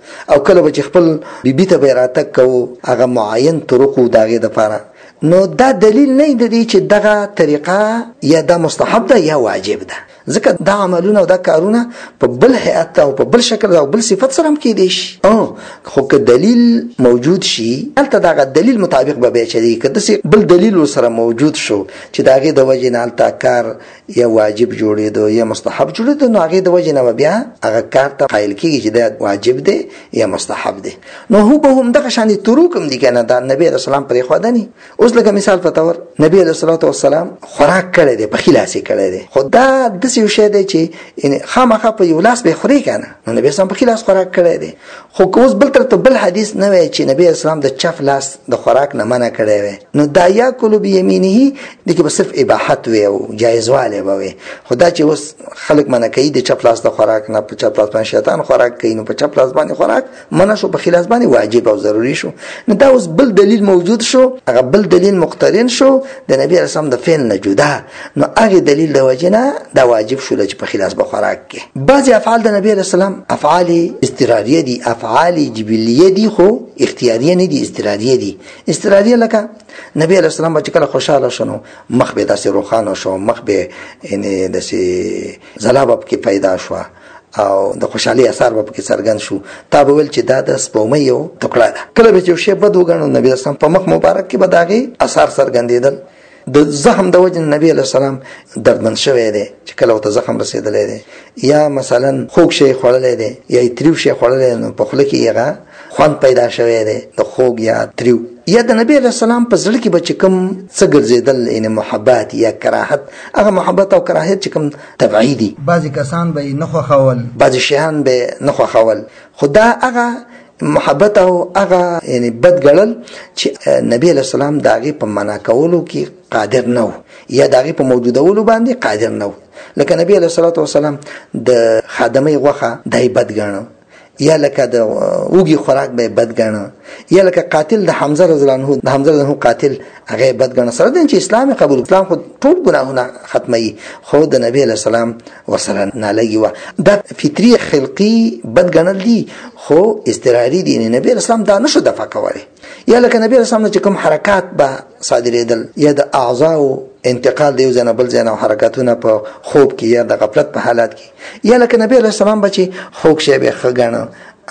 او کله به خپل بیبي ته به راتګ کوو هغه معین طرقو د هغې دپاره، نو دا دلیل نه دی چې دغه طریقه یا دا مستحب ده یا واجب ده، ځکه دا عملونه او دا کارونه په بل هیئت او په بل شکل او بل صفت سره هم کېدی شي. خو که دلیل موجود شي هلته د هغه دلیل مطابق به بیا چلیږي. که داسې بل دلیل ورسره موجود شو چې د هغې د وجې نه هلته کار یا واجب جوړېدو یا مستحب جوړېدو، نو هغې د وجې نه به بیا هغه کار ته قایل کېږي چې دا واجب دی یا مستحب دی. نو هم دغه شانې طرق هم دي که نه، دا نبي علیه السلام پرېښودنې. اوس لکه مثال په طور نبي علیه السلام خوراک کړی دی، پخي لاس یې کړی دی، خو دا داسې یو شی دی چې خامخا په یو لاس به خوري که نه، نو نبي اسلام پخي لاس خوراک کړی دی. خو که اوس بل طرف ته بل حدیث نه وی چې نبي اسلام د چپ لاس د خوراک نه منع کړی وی، نو دا یاکلو بیمینه دې کې به صرف اباحت وی او جایزوالی به وی. خو دا چې اوس خلک منع کوي د چپ لاس د خوراک نه، په چپ لاس باندې شیطان خوراک کوي، نو په چپ لاس باندې خوراک منع شو، پخي لاس باندې واجب او ضروري شو. نو دا اوس بل دلیل موجود شو، هغه بل دلیل مقترن شو د نبی اسلام د فعل نه جدا، نو هغه دلیل د وجې نه دا واجب شو چې په خلاص به خوراک کې. بعضې افعال د نبی اسلام افعال اضطراریه دي، افعال جبلیه دي، خو اختیاریه نه دي، اضطراریه دي. اضطراریه لکه نبی علیه السلام به چې کله خوشحاله شو نو مخ به داسې روښانه شو، مخ به یعنې داسې ځلا به پکې پیدا شوه او د خوشحالي اثار به پکې څرګند شو. تا به ویل چې دا د سپومۍ یو ټوکړه ده. کله به چې یو شی بد وګڼو نبی اسلام په مخ مبارک کې به د هغې اثار څرګندېدل. د زخم د وجه نبی علیه السلام دردمند شوی دی چې کله ورته زخم رسېدلی دی، یا مثلا خوږ شی خوړلی دی یا تریو شی خوړلی دی، نو په خوله کې هغه خوند پیدا شوی دی د خوږ یا تریو. یا د نبی علیه السلام په زړه کې به چې کوم څه ګرځېدل، یعنې محبت یا کراهت، هغه محبت او کراهت چې کوم طبعي دي. بعضې کسان به یې نه خوښول، بعضې شیان به یې نه خوښول، خو دا هغه محبت او هغه یعنی بد ګڼل چې نبی علیه السلام د هغې په منع کولو کې قادر نه و یا د هغې په موجودولو باندې قادر نه و. لکه نبی علیه السلام د خادمۍ غوښه دا یې بد ګڼه، یا لکه د اوږې خوراک به یې بد ګڼه، یا لکه قاتل د حمزه رضی الله عنه، د حمزه رضی الله عنه قاتل هغه یې بد ګڼه. سره دی چې اسلام قبول، اسلام خو ټول ګناهونه ختموي، خو د نبی علیه السلام ورسره نالګي وه. دا فطري خلقي بد ګڼل دي، خو اضطراري دي، نبی علیه السلام دا نشو دفع کولی. یا لکه نبی علیه السلام چې کوم حرکات به صادرېدل، یا د اعضاو انتقال د یو ځای نه بل ځای نه، حرکاتونه په خوب کې یا د غفلت په حالات کې، یا لکه نبی علیه السلام به چې خوږ شی به یې ښه ګڼه،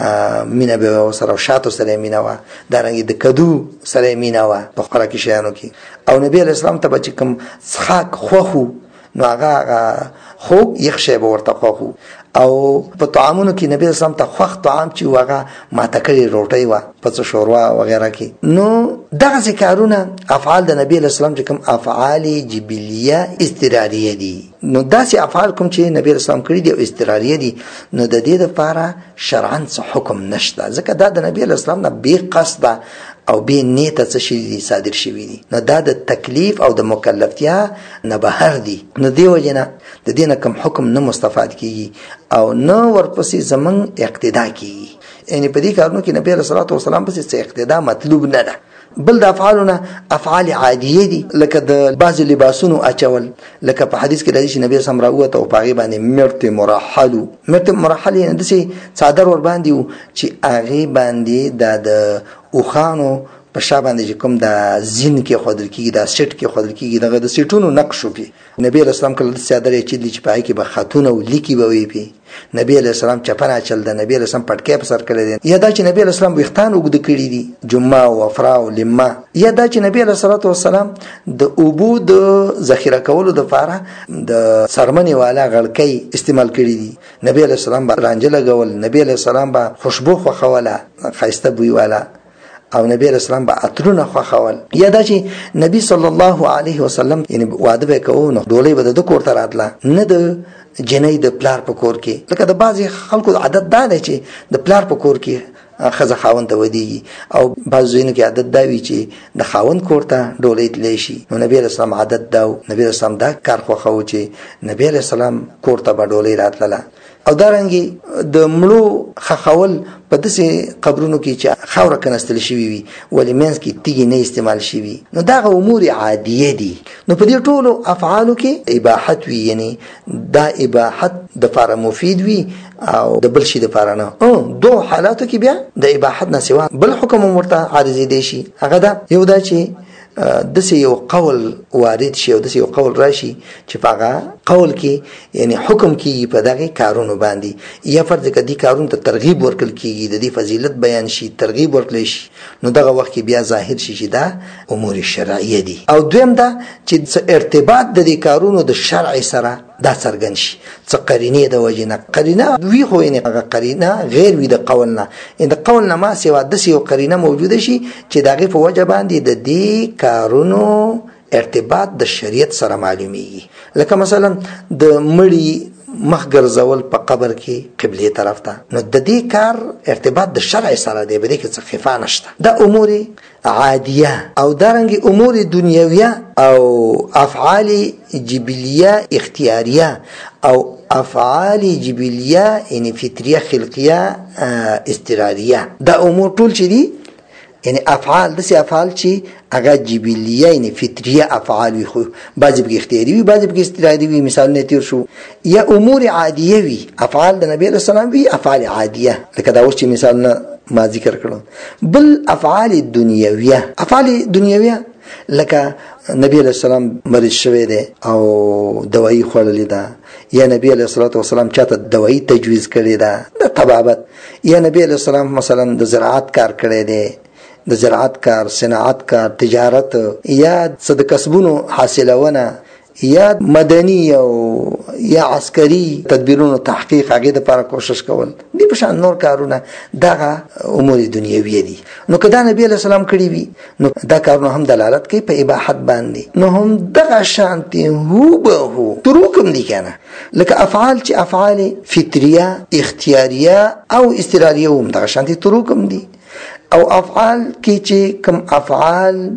مینه به ورسره شاتو سره یې مینه وه، دارنګې د کدو سره یې مینه وه په خوراکي شیانو کې. او نبی علیه السلام ته به چې کوم څښاک خوښ و، نو هغه خوږ یخ شی به ورته خوښ و. او په طعامونو کې نبی اسلام ته خوښ طعام چې هغه ماته کړې روټۍ وه په څه شوروا وغیره کې. نو دغسې کارونه افعال د نبی اسلام چې کوم افعال جبلیه اضطراریه دي، نو داسې افعال کوم چې نبی اسلام کړي دي او اضطراریه دي، نو د دې دپاره شرعاً څه حکم نشته، ځکه دا د نبی اسلام نه بې قصده او بې نیته څه شي دي صادر شوي دي، نو دا د تکلیف او د مکلفتیا نه بهر دي. نو دې وجې نه د دې نه کوم حکم نه مستفاد کېږي او نه ورپسې زمونږ اقتدا کېږي. یعنې په دې کارونو کې نبي علیه الصلاة والسلام پسې څه اقتدا مطلوب نه ده. بل د افعالو نه افعال عادیه دي، لکه د بعضې لباسونو اچول، لکه په حدیث کې راځي چې نبي اسلام راووته او په هغې باندې مرت مرحل، مرت مرحل یعنې داسې څادر ورباندې و چې هغې باندې دا د اوښانو په شا باندې چې کوم د زین کې ښودل کېږي، دا سیټ کې ښودل کېږي، دغه د سیټونو نقش و پې. نبي علیه السلام کله داسې څادر یې اچېدلي چې په هغې کې به خطونه او لیکي به وي پې. نبی علیه السلام چپن اچل ده، نبی علیه السلام پټکی په سر کړی دی، یا دا چې نبی علیه السلام ویښتان اوږده کړي دي، جمعه او افرا او لمه، یا دا چې نبی علیه الصلاة والسلام د اوبو د ذخیره کولو دپاره د څرمنې والا غړکۍ استعمال کړي دي. نبی علیه السلام به رانجه لګول، نبی علیه السلام به خوشبو خوښوله ښایسته بوی والا، او نبی علیه السلام به عطرونه خوښول. یا دا چې نبی صلی الله علیه وسلم یعنې واده به یې کوو نو ډولۍ به د ده کور ته راتله، نه د جنۍ د پلار په کور کې. لکه د بعضې خلکو عادت دا دی چې د پلار په کور کې ښځه خاوند ته ودیږي، او بعضو ځایونو کې عادت دا وي چې د خاوند کور ته ډولۍ تللی شي. نو نبي علیه السلام عادت دا و، نبي علیه السلام دا کار خوښوو چې نبي علیه السلام کور ته به ډولۍ راتلله. او دارنګې د مړو ښخول په داسې قبرونو کې چې خاوره کنستل شوي وي، ولې منځ کې تیږې نه استعمال شوي، نو دغه امور عادیه دي. نو په دې ټولو افعالو کې اباحت وي، یعنې دا اباحت دپاره مفید وي او د بل شي د پاره نه. دوه حالاتو کې بیا د اباحت نه سوا بل حکم مرته عارضی دی شي. هغه دا یو دا چې دسه یو قول وارد شي او دسه یو قول راشي چې هغه قول کې یعنی حکم کې په دغه کارونو باندې یا فرض کدي کارون ته ترغیب ورکل کیږي، د دې فضیلت بیان شي، ترغیب ورکل شي، نو دغه وخت کې بیا ظاهر شي چې دا امور شرعیه دي. او دویم دا چې ارتباط د دې کارونو د شرع سره دا څرګند شي، څه قرینه د وجنه قرینه وی خو نه هغه قرینه غیر وی د قول نه، ان د قول نه ما سوا د یو قرینه موجوده شي چې دغه په وجه باندې د دې کارونو ارتباط د شریعت سره معلومیږي. لکه مثلا د مړی مخ ګرځول په قبر کې قبله طرف ته، نو د دې کار ارتباط د شرع سره دی، بلکې څه خفا نشته. د امور عادیه او دارنګ امور دنیویه او افعال جبلیه اختیاریه او افعال جبلیه یعنی فطریه خلقیه استراریه، دا امور ټول چې دي یعنی افعال دسي افعال چې هغه جبلیه یعنی فطریه افعال وي، خو بعضی به اختیاري وي، بعضی به استراحي وي. مثال نه تیر شو. یا امور عادیه وي، افعال د نبی رسول الله وي افعال عادیه، لکه دا اوس چې مثال نه ما ذکر کړو. بل افعال دنیویه، افعال دنیویه لکه نبی علیہ السلام مریض شوی دی او دوايي خوړلې ده، یا نبی علیہ الصلوۃ والسلام چاته دوايي تجویز کړی ده د طبابت، یا نبی علیہ السلام مثلا د زراعت کار کړی دی، د زراعت کار، صناعت کار، تجارت، یا صد کسبونو حاصلونه، یا مدني او یا عسکري تدبیرونو تحقیق هغه د لپاره کوشش کول، دي په شان نور کارونه دغه امور دنیوي دي. نو کدا نبی علیہ السلام کړی وي نو دا کارونه هم دلالت کوي په اباحت باندې، نو هم دغه شانتي هو به هو تروکم دي کنه، لکه افعال چې افعال فطریه اختیاریه او استراریه هم دغه شانتي تروکم دي، او افعال کې چې کوم افعال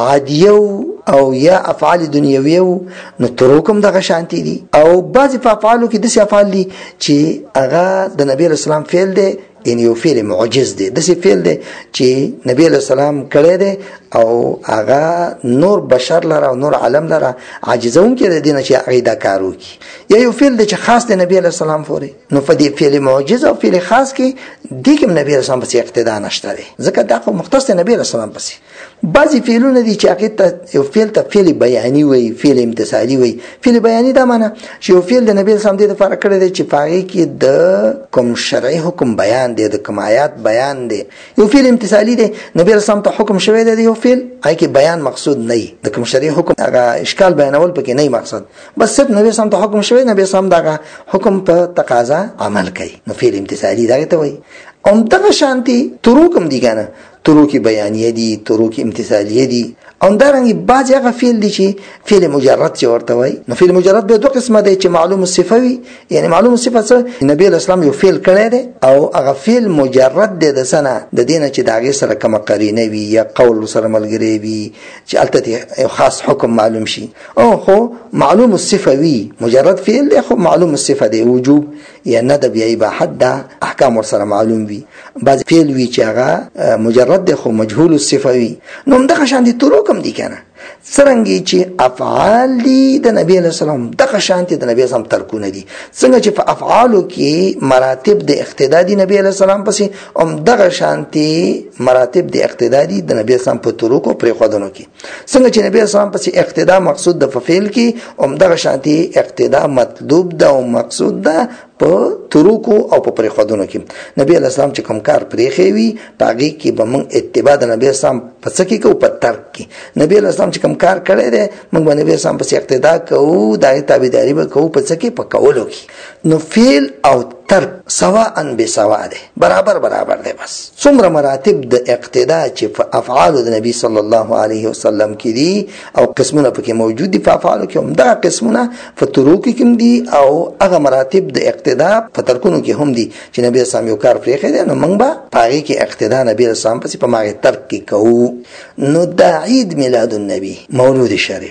عادیه او یا افعال دنیویه نو تروکم دغه شانتي دي. او بعضی په افعالو کې داسې افعال دي چې هغه د نبی رسول الله فعل دی، یعنی یو فعل معجز دی، داسې فعل دی چې نبی علیہ السلام کړی دی او هغه نور بشر لره او نور عالم لره عاجزون کې د دینه چې هغه دا کار وکړي. یا یو فعل دی چې خاص دی نبی علیہ السلام پورې، نو په دې فعل معجز او فعل خاص کې دې کوم نبی علیہ السلام پسې اقتدا نشته دی، ځکه دا خو مختص دی نبی علیہ السلام پسې. بعضی فعلونه دي چې هغه ته یو فعل ته فعل بیانی وي، فعل امتثالی وي. فعل بیانی دا معنی چې یو فعل د نبی علیہ السلام د لپاره کړی دی چې پاره کې د کوم شرعي حکم بیان دی، د کوم آیات بیان دی. یو فعل امتثالی دی، نبی علیہ السلام ته حکم شوی دی، یو فعل هغه کې بیان مقصود نه وي، د کوم شرعي حکم هغه اشکال بیانول پکې نه مقصد، بس صرف نبی علیہ السلام ته حکم شوی، نبی علیہ السلام دا حکم په تقاضا عمل کوي، نو فعل امتثالی دا ته وایي. ام دغه شانتي تروکم دي کنه، تروکی بیانیه دي، تروکی امتثالیه دي. او دارنګ بعض هغه فعل دي چې فعل مجرد چې ورته وای، نو فعل مجرد به دوه قسمه دي، چې معلوم الصفه وي، یعنی معلوم الصفه څه نبی اسلام یو فعل کړی دی او هغه فعل مجرد دی د سنه د دینه چې داغه سره کوم قرینه وي یا قول سره ملګری وي چې البته یو خاص حکم معلوم شي. او خو معلوم الصفه وي، مجرد فعل دی خو معلوم الصفه دی، وجوب یا ندب یا اباحت دا احکام سره معلوم وي. بعض فعل وی چې هغه مجرد دی خو مجهول الصفه وي، نو دغه شان دي تروکم دي کنه. څنګه چې افعال دي د نبی علیہ السلام دغه شانتي د نبی اسلام ترکونه دي، څنګه چې په افعالو کې مراتب د اقتدا دي نبی علیہ السلام پسې، هم دغه شانتي مراتب د اقتدا دي د نبی اسلام په تروکو پرې خودنو کې. څنګه چې نبی اسلام پسې اقتدا مقصود د فعل کې، هم دغه شانتي اقتدا مطلوب ده او مقصود ده په تروکو او په پرې خودنو کې. نبی علیہ السلام چې کوم کار پرې خوي پاږي کې به موږ اتباع د نبی اسلام په څه کې کو په ترک کې. نبی علیہ السلام چې کوم کار کړی دی موږ باندې نبی اسلام په اقتدا کوو، د تابعداري به کوو په څه کې په کولو کې. نو فعل او ترک سواء بسواء ده، برابر برابر ده. بس څومره مراتب د اقتدا چې په افعال د نبی صلی الله علیه وسلم کې دي او قسمونه پکې موجود دي په افعالو کې، هم دا قسمونه په تروکو کې دي او هغه مراتب د اقتدا په ترکونو کې هم دي چې نبی اسلام یو کار پرې خېده، نو موږ به پاره کې اقتدا نبی اسلام پسې په ماغه ترک کې کوو. نو د عید میلاد النبی مولود شریف، د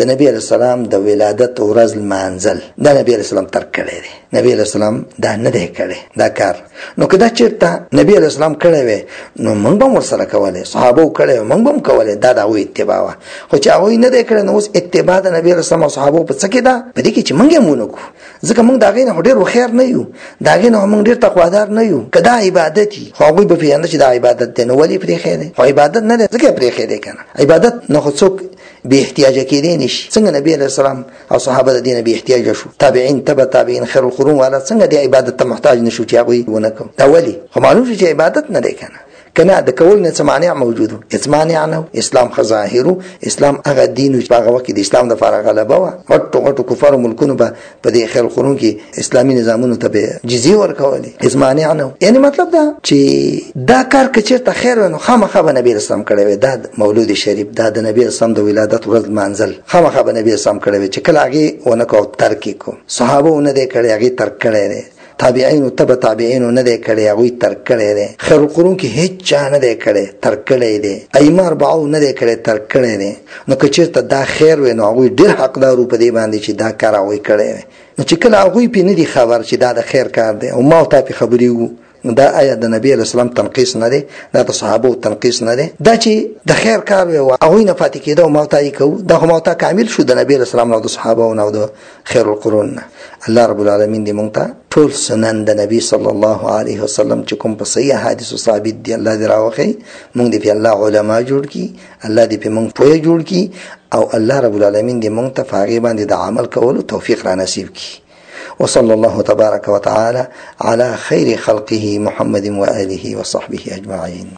د نبی علیہ السلام د ولادت ورځ منزل د نبی علیہ السلام تر کړی دی. نبی علیہ السلام دا نه دی کړی دا کار. نو کدا چیرته نبی علیہ السلام کړی وي نو موږ به ورسره کولای، صحابه کړی موږ به کولای، دا د وی اتباع وا. خو چې هغه نه دی کړی نو اوس اتباع د نبی علیہ السلام او صحابه په څه کې ده؟ په دې کې چې موږ یې مونږ کو، ځکه موږ دا غي نه ډېر خیر نه یو، دا غي نه موږ ډېر تقوادار نه یو. کدا عبادت خو هغه به پیژنده چې دا عبادت دی، نو ولی پرې خیر خو عبادت نه ده، ځکه پرې خیر دی کنه. عبادت نه خو څوک به احتیاج کېدی نشي. څنګه نبی علیہ السلام او صحابه د دین به احتیاج شو، تابعین تبع تابعین خیر القرون والا څنګه د عبادت ته محتاج نشو چې هغه ونه کو. دا ولی خو معلوم شي چې عبادت نه دی کنه. کنه د کول نه سمانع موجودو، اسمانع نه اسلام خظاهرو، اسلام هغه دین چې هغه وخت د اسلام د فارغ غلبه و. غټو کفار ملکونو په دې خیر القرون کې اسلامي نظامونو ته جزیه ورکولي، اسمانع نه. یعنی مطلب دا چې دا کار کچې ته خیر نو خامخا به نبی اسلام کړی وي. دا مولود شریف دا د نبی اسلام د ولادت ورځ منزل خامخا به نبی اسلام کړی وي چې کله هغه ونه کو ترک کو، صحابه نه دې کړی هغه ترک کړی دی، تابعین او تبع تابعین نه دی کړی هغه ترک کړی دی، خیر القرون کې هیڅ چا نه دی کړی ترک کړی دی، ائمه اربعو نه دی کړی ترک کړی دی. نو کچېرته دا خیر و نو هغه ډېر حقدار په دې باندې چې دا کار هغه کړی وي. نو چې کله هغه په نه دي خبر چې دا د خیر کار دی او ما او تا په خبرې وو، دا آیا د نبی علیہ السلام تنقیس نه دی، دا د صحابه تنقیس نه دی، دا چې د خیر کار وي او هغه نه فاتې کېده او ما ته یې کو، دا خو ما ته کامل شو د نبی علیہ السلام او د صحابه او د خیر القرون. الله رب العالمین دې مونږ ته ټول سنن د نبی صلی الله علیه وسلم چې کوم په صحیح حدیث ثابت دي الله دې راوخی، مونږ دې په الله علما جوړ کی، الله دې په مونږ پوهه جوړ کی، او الله رب العالمین دې مونږ ته فقې باندې د عمل کولو توفیق را نصیب کی. وصلى الله تبارك وتعالى على خير خلقه محمد وآله وصحبه أجمعين.